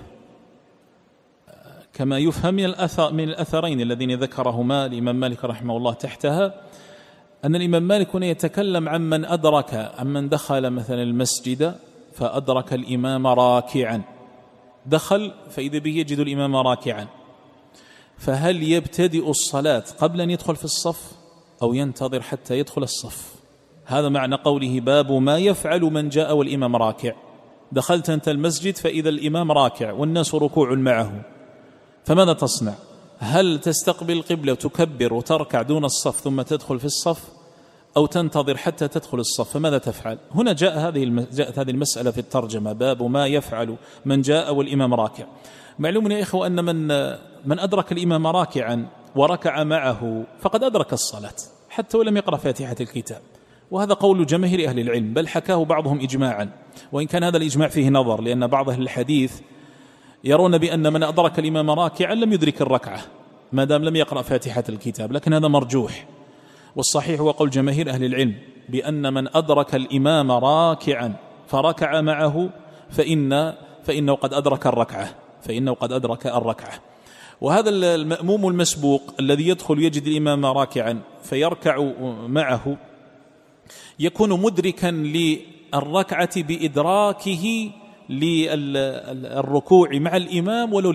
كما يفهم من الأثرين الذين ذكرهما الإمام مالك رحمه الله تحتها، أن الإمام مالك هنا يتكلم عن من دخل مثلا المسجد فأدرك الإمام راكعا، دخل فإذا به يجد الإمام راكعا، فهل يبتدئ الصلاة قبل أن يدخل في الصف أو ينتظر حتى يدخل الصف؟ هذا معنى قوله: باب ما يفعل من جاء والإمام راكع. دخلت أنت المسجد فإذا الإمام راكع والناس ركوع معه، فماذا تصنع؟ هل تستقبل القبلة وتكبر وتركع دون الصف ثم تدخل في الصف، أو تنتظر حتى تدخل الصف؟ فماذا تفعل؟ هنا جاءت هذه المسألة في الترجمة: باب ما يفعل من جاء والإمام راكع. معلوم يا إخوة أن من أدرك الإمام راكعا وركع معه فقد أدرك الصلاة حتى ولم يقرأ فاتحة الكتاب، وهذا قول جماهير أهل العلم، بل حكاه بعضهم إجماعا، وإن كان هذا الإجماع فيه نظر، لأن بعض أهل الحديث يرون بأن من أدرك الإمام راكعا لم يدرك الركعة ما دام لم يقرأ فاتحة الكتاب، لكن هذا مرجوح، والصحيح هو قول جماهير أهل العلم بأن من أدرك الإمام راكعا فركع معه فإنه قد أدرك الركعة. وهذا المأموم المسبوق الذي يدخل يجد الإمام راكعا فيركع معه يكون مدركا للركعة بإدراكه للركوع مع الإمام ولو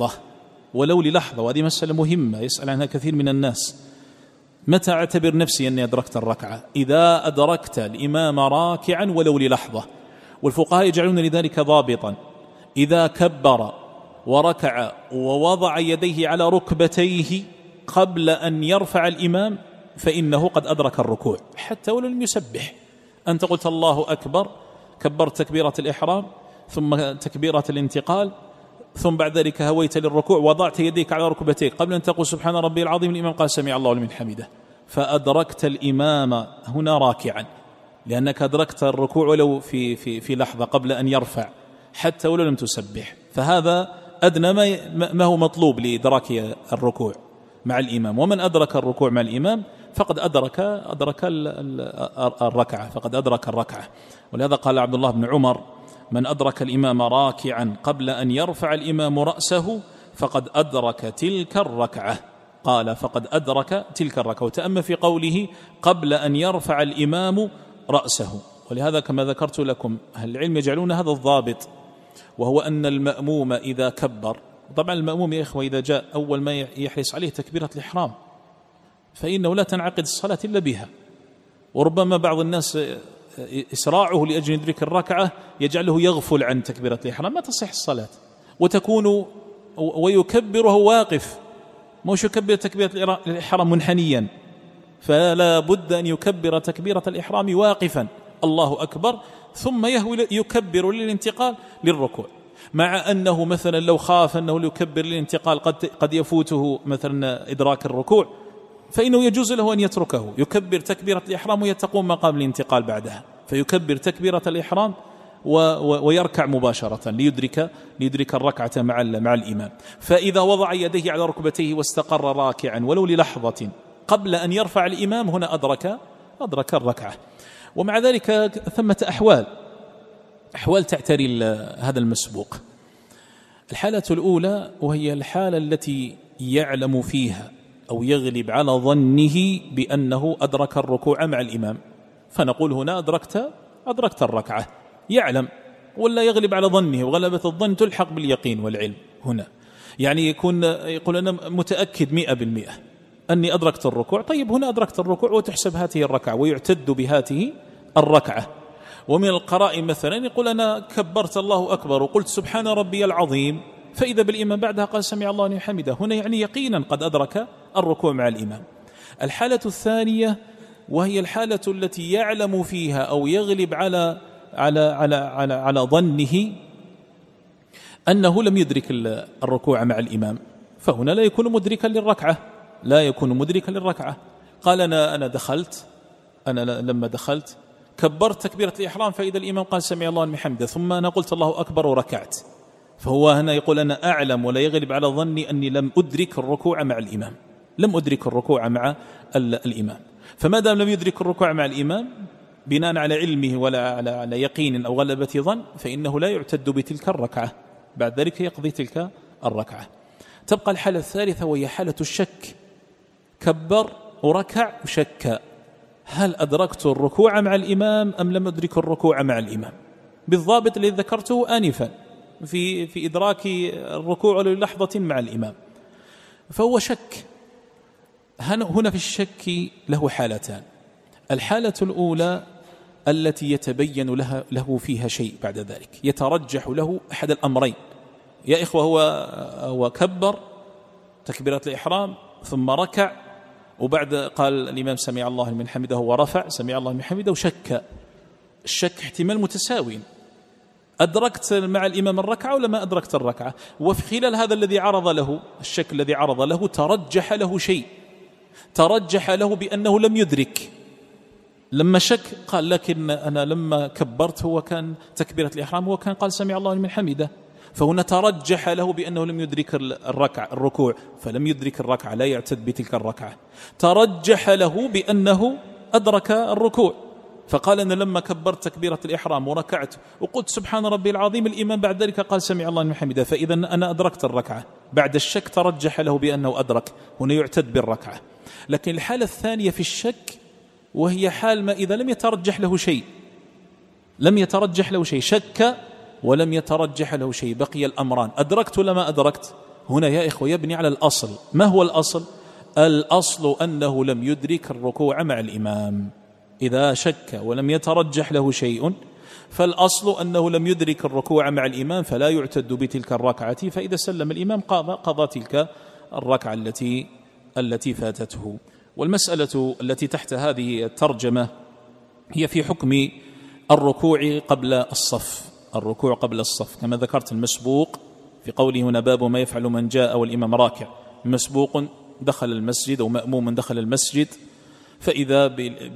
للحظة. وهذه مسألة مهمة يسأل عنها كثير من الناس: متى أعتبر نفسي أني أدركت الركعة؟ إذا أدركت الإمام راكعا ولو للحظة. والفقهاء يجعلون لذلك ضابطا: إذا كبر وركع ووضع يديه على ركبتيه قبل أن يرفع الإمام فإنه قد أدرك الركوع حتى ولو لم يسبح. أنت قلت الله أكبر، كبرت تكبيرة الإحرام ثم تكبيرة الانتقال، ثم بعد ذلك هويت للركوع وضعت يديك على ركبتيك قبل أن تقول سبحان ربي العظيم، الإمام قال سمع الله لمن حمده، فأدركت الإمام هنا راكعا، لأنك أدركت الركوع ولو في لحظة قبل أن يرفع حتى ولو لم تسبح. فهذا أدنى ما هو مطلوب لإدراك الركوع مع الإمام. ومن أدرك الركوع مع الإمام فقد أدرك الركعة. ولهذا قال عبد الله بن عمر: من أدرك الإمام راكعا قبل أن يرفع الإمام رأسه فقد أدرك تلك الركعة. وتأمل في قوله: قبل أن يرفع الإمام رأسه. ولهذا كما ذكرت لكم أهل العلم يجعلون هذا الضابط، وهو أن المأموم إذا كبر، طبعا المأموم يا إخوة إذا جاء أول ما يحرص عليه تكبيرة الإحرام، فإنه لا تنعقد الصلاة إلا بها. وربما بعض الناس إسراعه لأجل يدرك الركعة يجعله يغفل عن تكبيرة الإحرام، ما تصح الصلاة، ويكبر وهو واقف، مش يكبر تكبيرة الإحرام منحنيا، فلا بد أن يكبر تكبيرة الإحرام واقفا، الله أكبر، ثم يكبر للانتقال للركوع. مع أنه مثلا لو خاف أنه يكبر للانتقال قد يفوته مثلا إدراك الركوع، فإنه يجوز له أن يتركه، يكبر تكبيرة الإحرام ويتقوم مقام الانتقال بعدها، فيكبر تكبيرة الإحرام ويركع مباشرة ليدرك الركعة مع الإمام. فإذا وضع يديه على ركبتيه واستقر راكعا ولو للحظة قبل أن يرفع الإمام هنا أدرك الركعة. ومع ذلك ثمة أحوال تعتري هذا المسبوق. الحالة الأولى وهي الحالة التي يعلم فيها أو يغلب على ظنه بأنه أدرك الركوع مع الإمام، فنقول هنا أدركت الركعة، يعلم ولا يغلب على ظنه، وغلبة الظن تلحق باليقين والعلم. هنا يعني يقول أنا متأكد 100% أني أدركت الركوع، طيب هنا أدركت الركوع وتحسب هذه الركعة ويعتد بهذه الركعة. ومن القرائن مثلا يقول أنا كبرت الله أكبر وقلت سبحان ربي العظيم، فإذا بالإمام بعدها قال سمع الله لمن حمده، هنا يعني يقينا قد أدرك الركوع مع الإمام. الحالة الثانية وهي الحالة التي يعلم فيها أو يغلب على ظنه أنه لم يدرك الركوع مع الإمام، فهنا لا يكون مدركا للركعة. قال أنا دخلت أنا لما دخلت كبرت تكبيرة الإحرام فإذا الإمام قال سمع الله لمن حمده، ثم أنا قلت الله أكبر وركعت، فهو هنا يقول أنا أعلم ولا يغلب على ظني أني لم أدرك الركوع مع الإمام، لم أدرك الركوع مع الإمام. فما دام لم يدرك الركوع مع الإمام بناء على علمه ولا على يقين أو غلبة ظن فإنه لا يعتد بتلك الركعة، بعد ذلك يقضي تلك الركعة. تبقى الحالة الثالثة وهي حالة الشك، كبر وركع وشك، هل أدركت الركوع مع الإمام أم لم أدرك الركوع مع الإمام؟ بالضابط الذي ذكرته آنفا في إدراك الركوع للحظة مع الإمام. فهو شك. هنا في الشك له حالتان. الحالة الأولى التي يتبين له فيها شيء بعد ذلك، يترجح له أحد الأمرين. يا إخوة هو كبر تكبيرة الإحرام ثم ركع، وبعد قال الإمام سمع الله لمن حمده ورفع سمع الله لمن حمده وشك. الشك احتمال متساوي، أدركت مع الإمام الركعة ولا ما أدركت الركعة؟ وفي خلال هذا الذي عرض له الشك الذي عرض له ترجح له شيء، ترجح له بأنه لم يدرك. لما شك قال لكن أنا لما كبرت هو كان تكبيرة الإحرام هو كان قال سمع الله لمن حمده، فهنا ترجح له بأنه لم يدرك الركوع فلم يدرك الركعة، لا يعتد بتلك الركعة. ترجح له بأنه أدرك الركوع، فقال أنا لما كبرت تكبيرة الإحرام وركعت وقلت سبحان ربي العظيم الإمام بعد ذلك قال سمع الله لمن حمده، فإذا أنا أدركت الركعة. بعد الشك ترجح له بأنه أدرك، هنا يعتد بالركعة. لكن الحالة الثانية في الشك وهي حال ما إذا لم يترجح له شيء، لم يترجح له شيء، شك ولم يترجح له شيء، بقي الأمران أدركت ولا ما أدركت؟ هنا يا إخوة يبني على الأصل. ما هو الأصل؟ الأصل أنه لم يدرك الركوع مع الإمام. إذا شك ولم يترجح له شيء فالأصل أنه لم يدرك الركوع مع الإمام فلا يعتد بتلك الركعة، فإذا سلم الإمام قضى تلك الركعة التي فاتته. والمسألة التي تحت هذه الترجمة هي في حكم الركوع قبل الصف، الركوع قبل الصف كما ذكرت المسبوق في قوله هنا باب ما يفعل من جاء والإمام راكع. مسبوق دخل المسجد أو مأموم دخل المسجد فإذا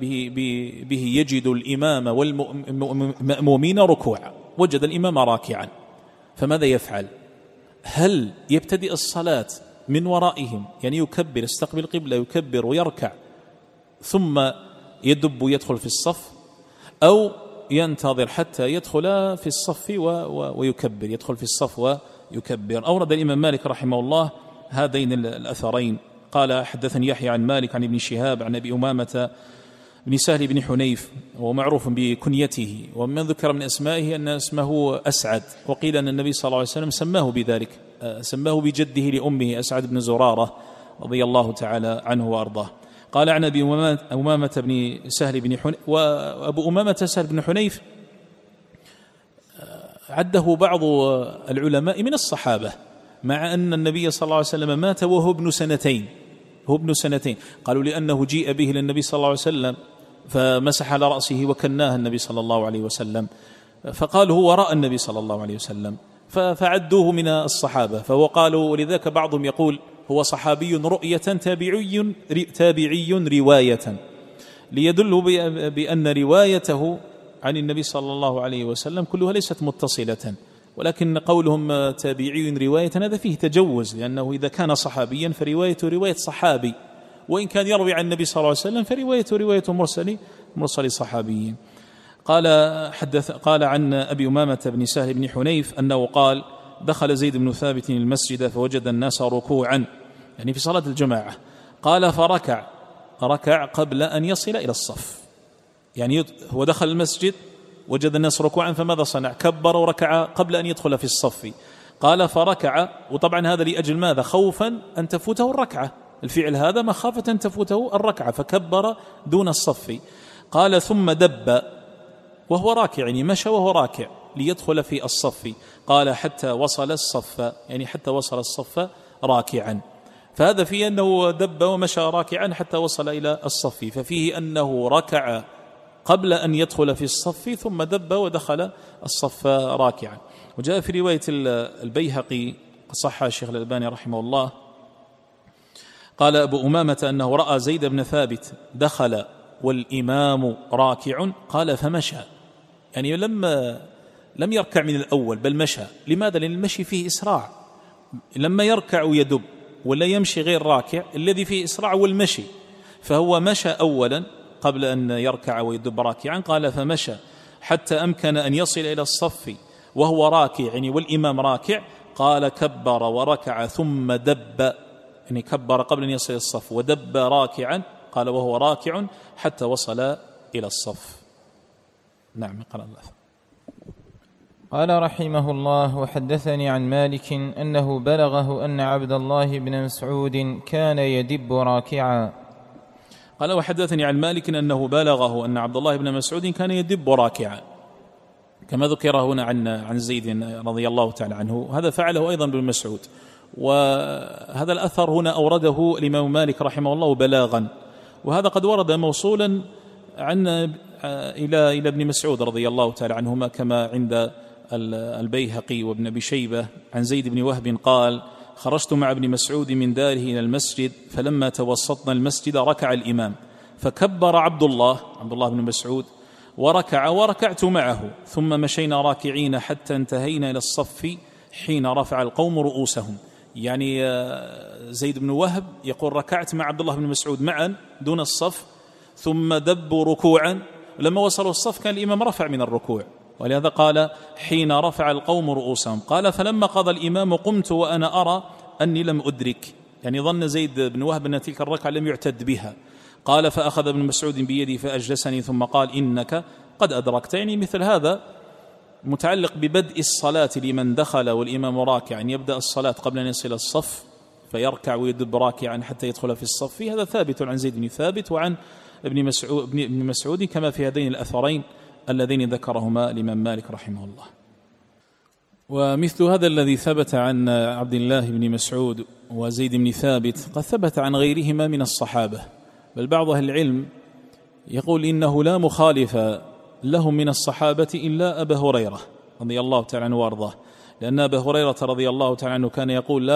به يجد الإمام والمأمومين ركوعا، وجد الإمام راكعا، فماذا يفعل؟ هل يبتدئ الصلاة من ورائهم يعني يكبر يستقبل القبلة يكبر ويركع ثم يدب يدخل في الصف، أو ينتظر حتى يدخل في الصف ويكبر، يدخل في الصف ويكبر؟ أورد الإمام مالك رحمه الله هذين الأثرين. قال حدثني يحيى عن مالك عن ابن شهاب عن أبي أمامة بن سهل بن حنيف، ومعروف بكنيته، ومن ذكر من أسمائه أن اسمه أسعد، وقيل أن النبي صلى الله عليه وسلم سماه بذلك، سماه بجده لأمه أسعد بن زرارة رضي الله تعالى عنه وأرضاه. قال عن أبي أمامة بن سهل بن حنيف، وأبو أمامة سهل بن حنيف عده بعض العلماء من الصحابة، مع أن النبي صلى الله عليه وسلم مات وهو ابن سنتين، هو ابن سنتين. قالوا لأنه جيء به للنبي صلى الله عليه وسلم فمسح على رأسه وكناه النبي صلى الله عليه وسلم، فقالوا هو وراء النبي صلى الله عليه وسلم فعدوه من الصحابة. فقالوا ولذلك بعضهم يقول هو صحابي رؤية تابعي رواية، ليدل بأن روايته عن النبي صلى الله عليه وسلم كلها ليست متصلة، ولكن قولهم تابعي رواية هذا فيه تجوز، لأنه إذا كان صحابيا فروايته رواية صحابي، وإن كان يروي عن النبي صلى الله عليه وسلم فروايته رواية مرسل صحابي. قال عن أبي أمامة بن سهل بن حنيف أنه قال دخل زيد بن ثابت المسجد فوجد الناس ركوعا، يعني في صلاة الجماعة، قال فركع قبل أن يصل إلى الصف، يعني هو دخل المسجد وجد الناس ركوعا فماذا صنع؟ كبر وركع قبل أن يدخل في الصف. قال فركع، وطبعا هذا لأجل ماذا؟ خوفا أن تفوته الركعة، الفعل هذا مخافة أن تفوته الركعة، فكبر دون الصف. قال ثم دب وهو راكع، يعني مشى وهو راكع ليدخل في الصف. قال حتى وصل الصف، يعني حتى وصل الصف راكعا، فهذا فيه أنه دب ومشى راكعا حتى وصل إلى الصف، ففيه أنه ركع قبل أن يدخل في الصف ثم دب ودخل الصف راكعا. وجاء في رواية البيهقي صح الشيخ الألباني رحمه الله، قال أبو أمامة أنه رأى زيد بن ثابت دخل والإمام راكع قال فمشى، يعني لم يركع من الأول بل مشى. لماذا؟ لأن المشي فيه إسراع، لما يركع ويدب ولا يمشي غير راكع الذي فيه إسراع والمشي، فهو مشى أولا قبل أن يركع ويدب راكعا. قال فمشى حتى أمكن أن يصل إلى الصف وهو راكع، يعني والإمام راكع. قال كبر وركع ثم دب، يعني كبر قبل أن يصل إلى الصف ودب راكعا، قال وهو راكع حتى وصل إلى الصف. نعم. قال الله. قال رحمه الله: وحدثني عن مالك أنه بلغه أن عبد الله بن مسعود كان يدب راكعا. قال وحدثني عن مالك أنه بلغه أن عبد الله بن مسعود كان يدب راكعا، كما ذكر هنا عن زيد رضي الله تعالى عنه. هذا فعله أيضا ابن مسعود، وهذا الأثر هنا أورده الإمام مالك رحمه الله بلاغا، وهذا قد ورد موصولا إلى ابن مسعود رضي الله تعالى عنهما، كما عند البيهقي وابن أبي شيبة عن زيد بن وهب قال: خرجت مع ابن مسعود من داره إلى المسجد، فلما توسطنا المسجد ركع الإمام، فكبر عبد الله بن مسعود وركعت معه، ثم مشينا راكعين حتى انتهينا إلى الصف حين رفع القوم رؤوسهم. يعني زيد بن وهب يقول: ركعت مع عبد الله بن مسعود معا دون الصف، ثم دبوا ركوعا، لما وصلوا الصف كان الإمام رفع من الركوع، ولهذا قال حين رفع القوم رؤوسهم. قال فلما قضى الإمام قمت وأنا أرى أني لم أدرك، يعني ظن زيد بن وهب أن تلك الركعة لم يعتد بها. قال فأخذ ابن مسعود بيدي فأجلسني ثم قال: إنك قد أدركت. يعني مثل هذا متعلق ببدء الصلاة لمن دخل والإمام راكع، أن يبدأ الصلاة قبل أن يصل الصف فيركع ويدب راكعا حتى يدخل في الصف. هذا ثابت عن زيد بن ثابت وعن ابن مسعود كما في هذين الأثرين اللذين ذكرهما الإمام مالك رحمه الله. ومثل هذا الذي ثبت عن عبد الله بن مسعود وزيد بن ثابت قد ثبت عن غيرهما من الصحابة، بل بعض أهل العلم يقول إنه لا مخالف لهم من الصحابة إلا أبا هريرة رضي الله تعالى عنه وارضاه، لأن أبا هريرة رضي الله تعالى عنه كان يقول: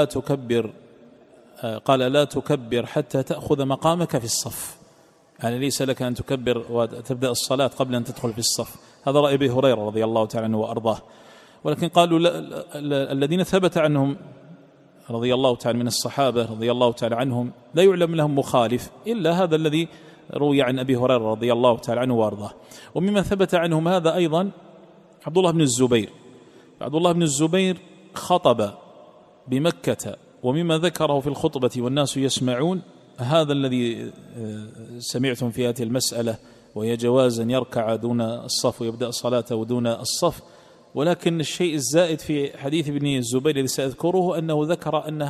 لا تكبر حتى تأخذ مقامك في الصف، يعني ليس لك أن تكبر وتبدأ الصلاة قبل أن تدخل في الصف. هذا رأي أبي هريرة رضي الله تعالى عنه وأرضاه. ولكن قالوا الذين ثبت عنهم رضي الله تعالى من الصحابة رضي الله تعالى عنهم لا يعلم لهم مخالف إلا هذا الذي روي عن أبي هريرة رضي الله تعالى عنه وأرضاه. ومما ثبت عنهم هذا أيضا عبد الله بن الزبير. عبد الله بن الزبير خطب بمكة، ومما ذكره في الخطبة والناس يسمعون هذا الذي سمعتم في هذه المسألة، وهي جواز أن يركع دون الصف ويبدأ صلاته دون الصف. ولكن الشيء الزائد في حديث ابن الزبير الذي سأذكره أنه ذكر أن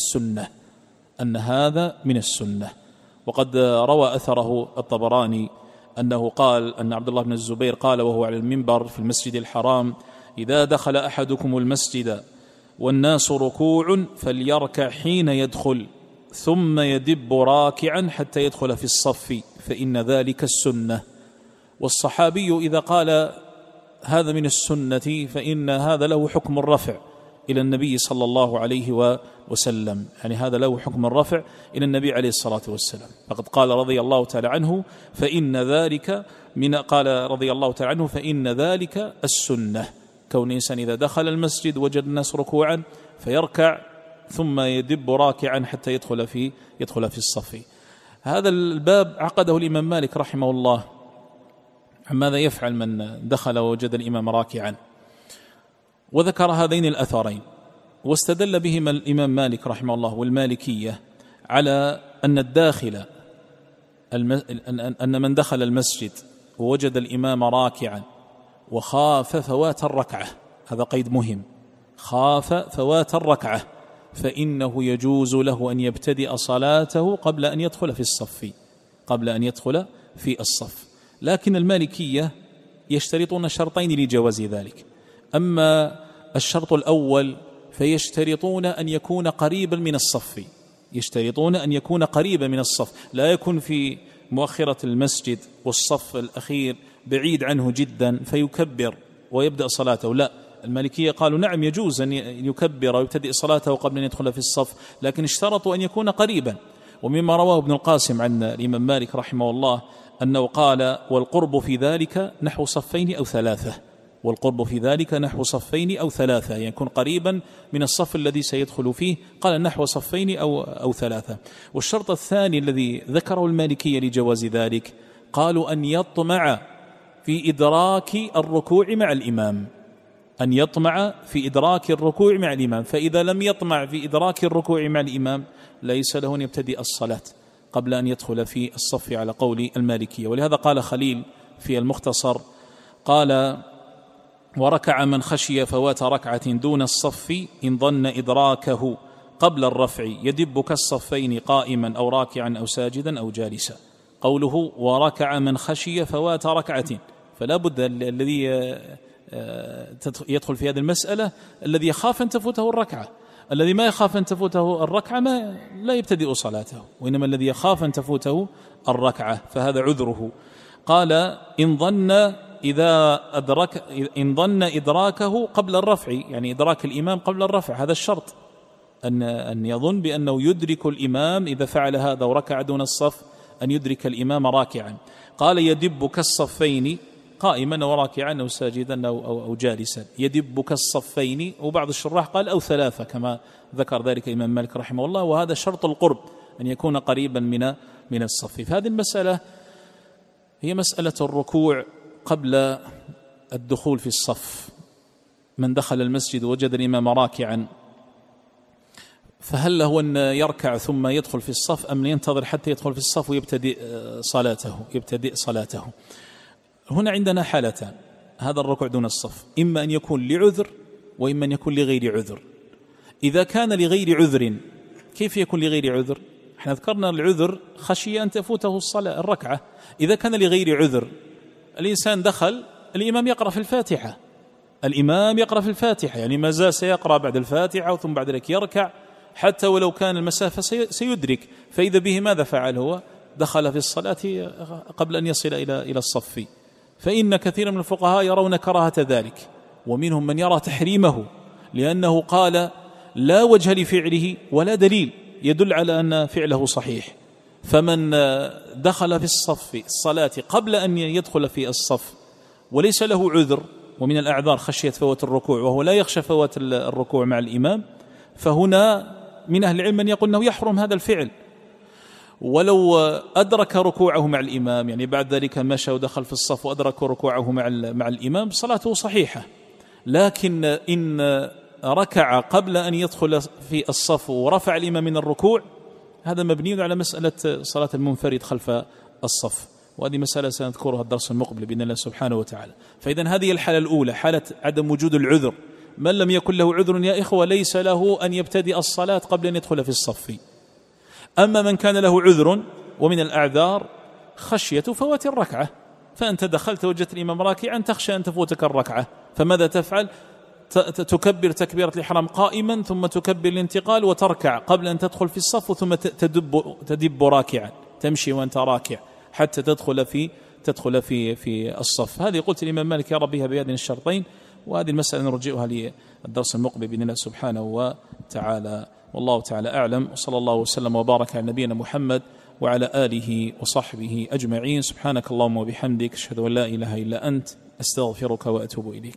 هذا من السنة، وقد روى أثره الطبراني أنه قال أن عبد الله بن الزبير قال وهو على المنبر في المسجد الحرام: إذا دخل أحدكم المسجد والناس ركوع فليركع حين يدخل، ثم يدب راكعا حتى يدخل في الصف، فإن ذلك السنة. والصحابي إذا قال هذا من السنة فإن هذا له حكم الرفع إلى النبي صلى الله عليه وسلم، يعني هذا له حكم الرفع إلى النبي عليه الصلاة والسلام. فقد قال رضي الله تعالى عنه: فإن ذلك السنة، كون الإنسان إذا دخل المسجد وجد الناس ركوعا فيركع ثم يدب راكعا حتى يدخل في الصف. هذا الباب عقده الإمام مالك رحمه الله عن ماذا يفعل من دخل ووجد الإمام راكعا، وذكر هذين الأثرين، واستدل بهما الإمام مالك رحمه الله والمالكية على أن من دخل المسجد ووجد الإمام راكعا وخاف فوات الركعة، هذا قيد مهم، خاف فوات الركعة، فإنه يجوز له أن يبتدئ صلاته قبل أن يدخل في الصف. لكن المالكية يشترطون شرطين لجواز ذلك. أما الشرط الأول فيشترطون أن يكون قريبا من الصف، لا يكون في مؤخرة المسجد والصف الأخير بعيد عنه جدا فيكبر ويبدأ صلاته، لا، المالكية قالوا نعم يجوز أن يكبر ويبتدئ صلاته قبل أن يدخل في الصف، لكن اشترطوا أن يكون قريبا. ومما رواه ابن القاسم عن الإمام مالك رحمه الله أنه قال والقرب في ذلك نحو صفين أو ثلاثة، والقرب في ذلك نحو صفين أو ثلاثة، يعني يكون قريبا من الصف الذي سيدخل فيه، قال نحو صفين أو ثلاثة. والشرط الثاني الذي ذكره المالكية لجواز ذلك قالوا أن يطمع في إدراك الركوع مع الإمام، أن يطمع في إدراك الركوع مع الإمام، فإذا لم يطمع في إدراك الركوع مع الإمام ليس له أن يبتدئ الصلاة قبل أن يدخل في الصف على قول المالكية. ولهذا قال خليل في المختصر قال وركع من خشي فوات ركعة دون الصف إن ظن إدراكه قبل الرفع يدب كالصفين قائما أو راكعا أو ساجدا أو جالسا. قوله وركع من خشي فوات ركعة، فلا بد الذي يدخل في هذه المسألة الذي يخاف أن تفوته الركعة. الذي ما يخاف أن تفوته الركعة لا يبتدئ صلاته، وإنما الذي يخاف أن تفوته الركعة فهذا عذره. قال إن ظن إدراكه قبل الرفع، يعني إدراك الإمام قبل الرفع، هذا الشرط أن يظن بأنه يدرك الإمام إذا فعل هذا وركع دون الصف أن يدرك الإمام راكعا. قال يدب كالصفين قائما أو راكعا أو ساجدا أو جالسا، يدب كالصفين، وبعض الشراح قال أو ثلاثة كما ذكر ذلك الإمام مالك رحمه الله، وهذا شرط القرب أن يكون قريبا من الصف. فهذه المسألة هي مسألة الركوع قبل الدخول في الصف. من دخل المسجد وجد الإمام راكعا فهل له أن يركع ثم يدخل في الصف أم ينتظر حتى يدخل في الصف ويبتدئ صلاته؟ هنا عندنا حالتان، هذا الركوع دون الصف إما أن يكون لعذر وإما أن يكون لغير عذر. إذا كان لغير عذر كيف يكون لغير عذر؟ احنا ذكرنا العذر خشية أن تفوته الركعة. إذا كان لغير عذر الإنسان دخل الإمام يقرأ في الفاتحة، يعني ما زال سيقرأ بعد الفاتحة وثم بعد ذلك يركع حتى ولو كان المسافة سيدرك، فإذا به ماذا فعل؟ هو دخل في الصلاة قبل أن يصل إلى الصف. فإن كثير من الفقهاء يرون كراهة ذلك، ومنهم من يرى تحريمه، لأنه قال لا وجه لفعله ولا دليل يدل على أن فعله صحيح. فمن دخل في الصلاة قبل أن يدخل في الصف وليس له عذر، ومن الأعذار خشية فوات الركوع وهو لا يخشى فوات الركوع مع الإمام، فهنا من أهل العلم من يقول أنه يحرم هذا الفعل. ولو أدرك ركوعه مع الإمام، يعني بعد ذلك مشى ودخل في الصف وأدرك ركوعه مع الإمام، صلاته صحيحة. لكن إن ركع قبل أن يدخل في الصف ورفع الإمام من الركوع، هذا مبني على مسألة صلاة المنفرد خلف الصف، وهذه مسألة سنذكرها الدرس المقبل بإذن الله سبحانه وتعالى. فإذن هذه الحالة الأولى، حالة عدم وجود العذر. من لم يكن له عذر يا إخوة ليس له أن يبتدئ الصلاة قبل أن يدخل في الصف. أما من كان له عذر، ومن الأعذار خشية فوات الركعة، فأنت دخلت وجدت الإمام راكعا تخشى أن تفوتك الركعة، فماذا تفعل؟ تكبر تكبيرة الإحرام قائما، ثم تكبر الانتقال وتركع قبل أن تدخل في الصف، ثم تدب راكعا، تمشي وأنت راكع حتى تدخل في الصف. هذه قلت الإمام مالك يرى بها بهذين الشرطين، وهذه المسألة نرجئها للدرس المقبل بإذن الله سبحانه وتعالى. والله تعالى أعلم، وصلى الله وسلم وبارك على نبينا محمد وعلى آله وصحبه أجمعين. سبحانك اللهم وبحمدك، أشهد أن لا إله إلا أنت، أستغفرك وأتوب إليك.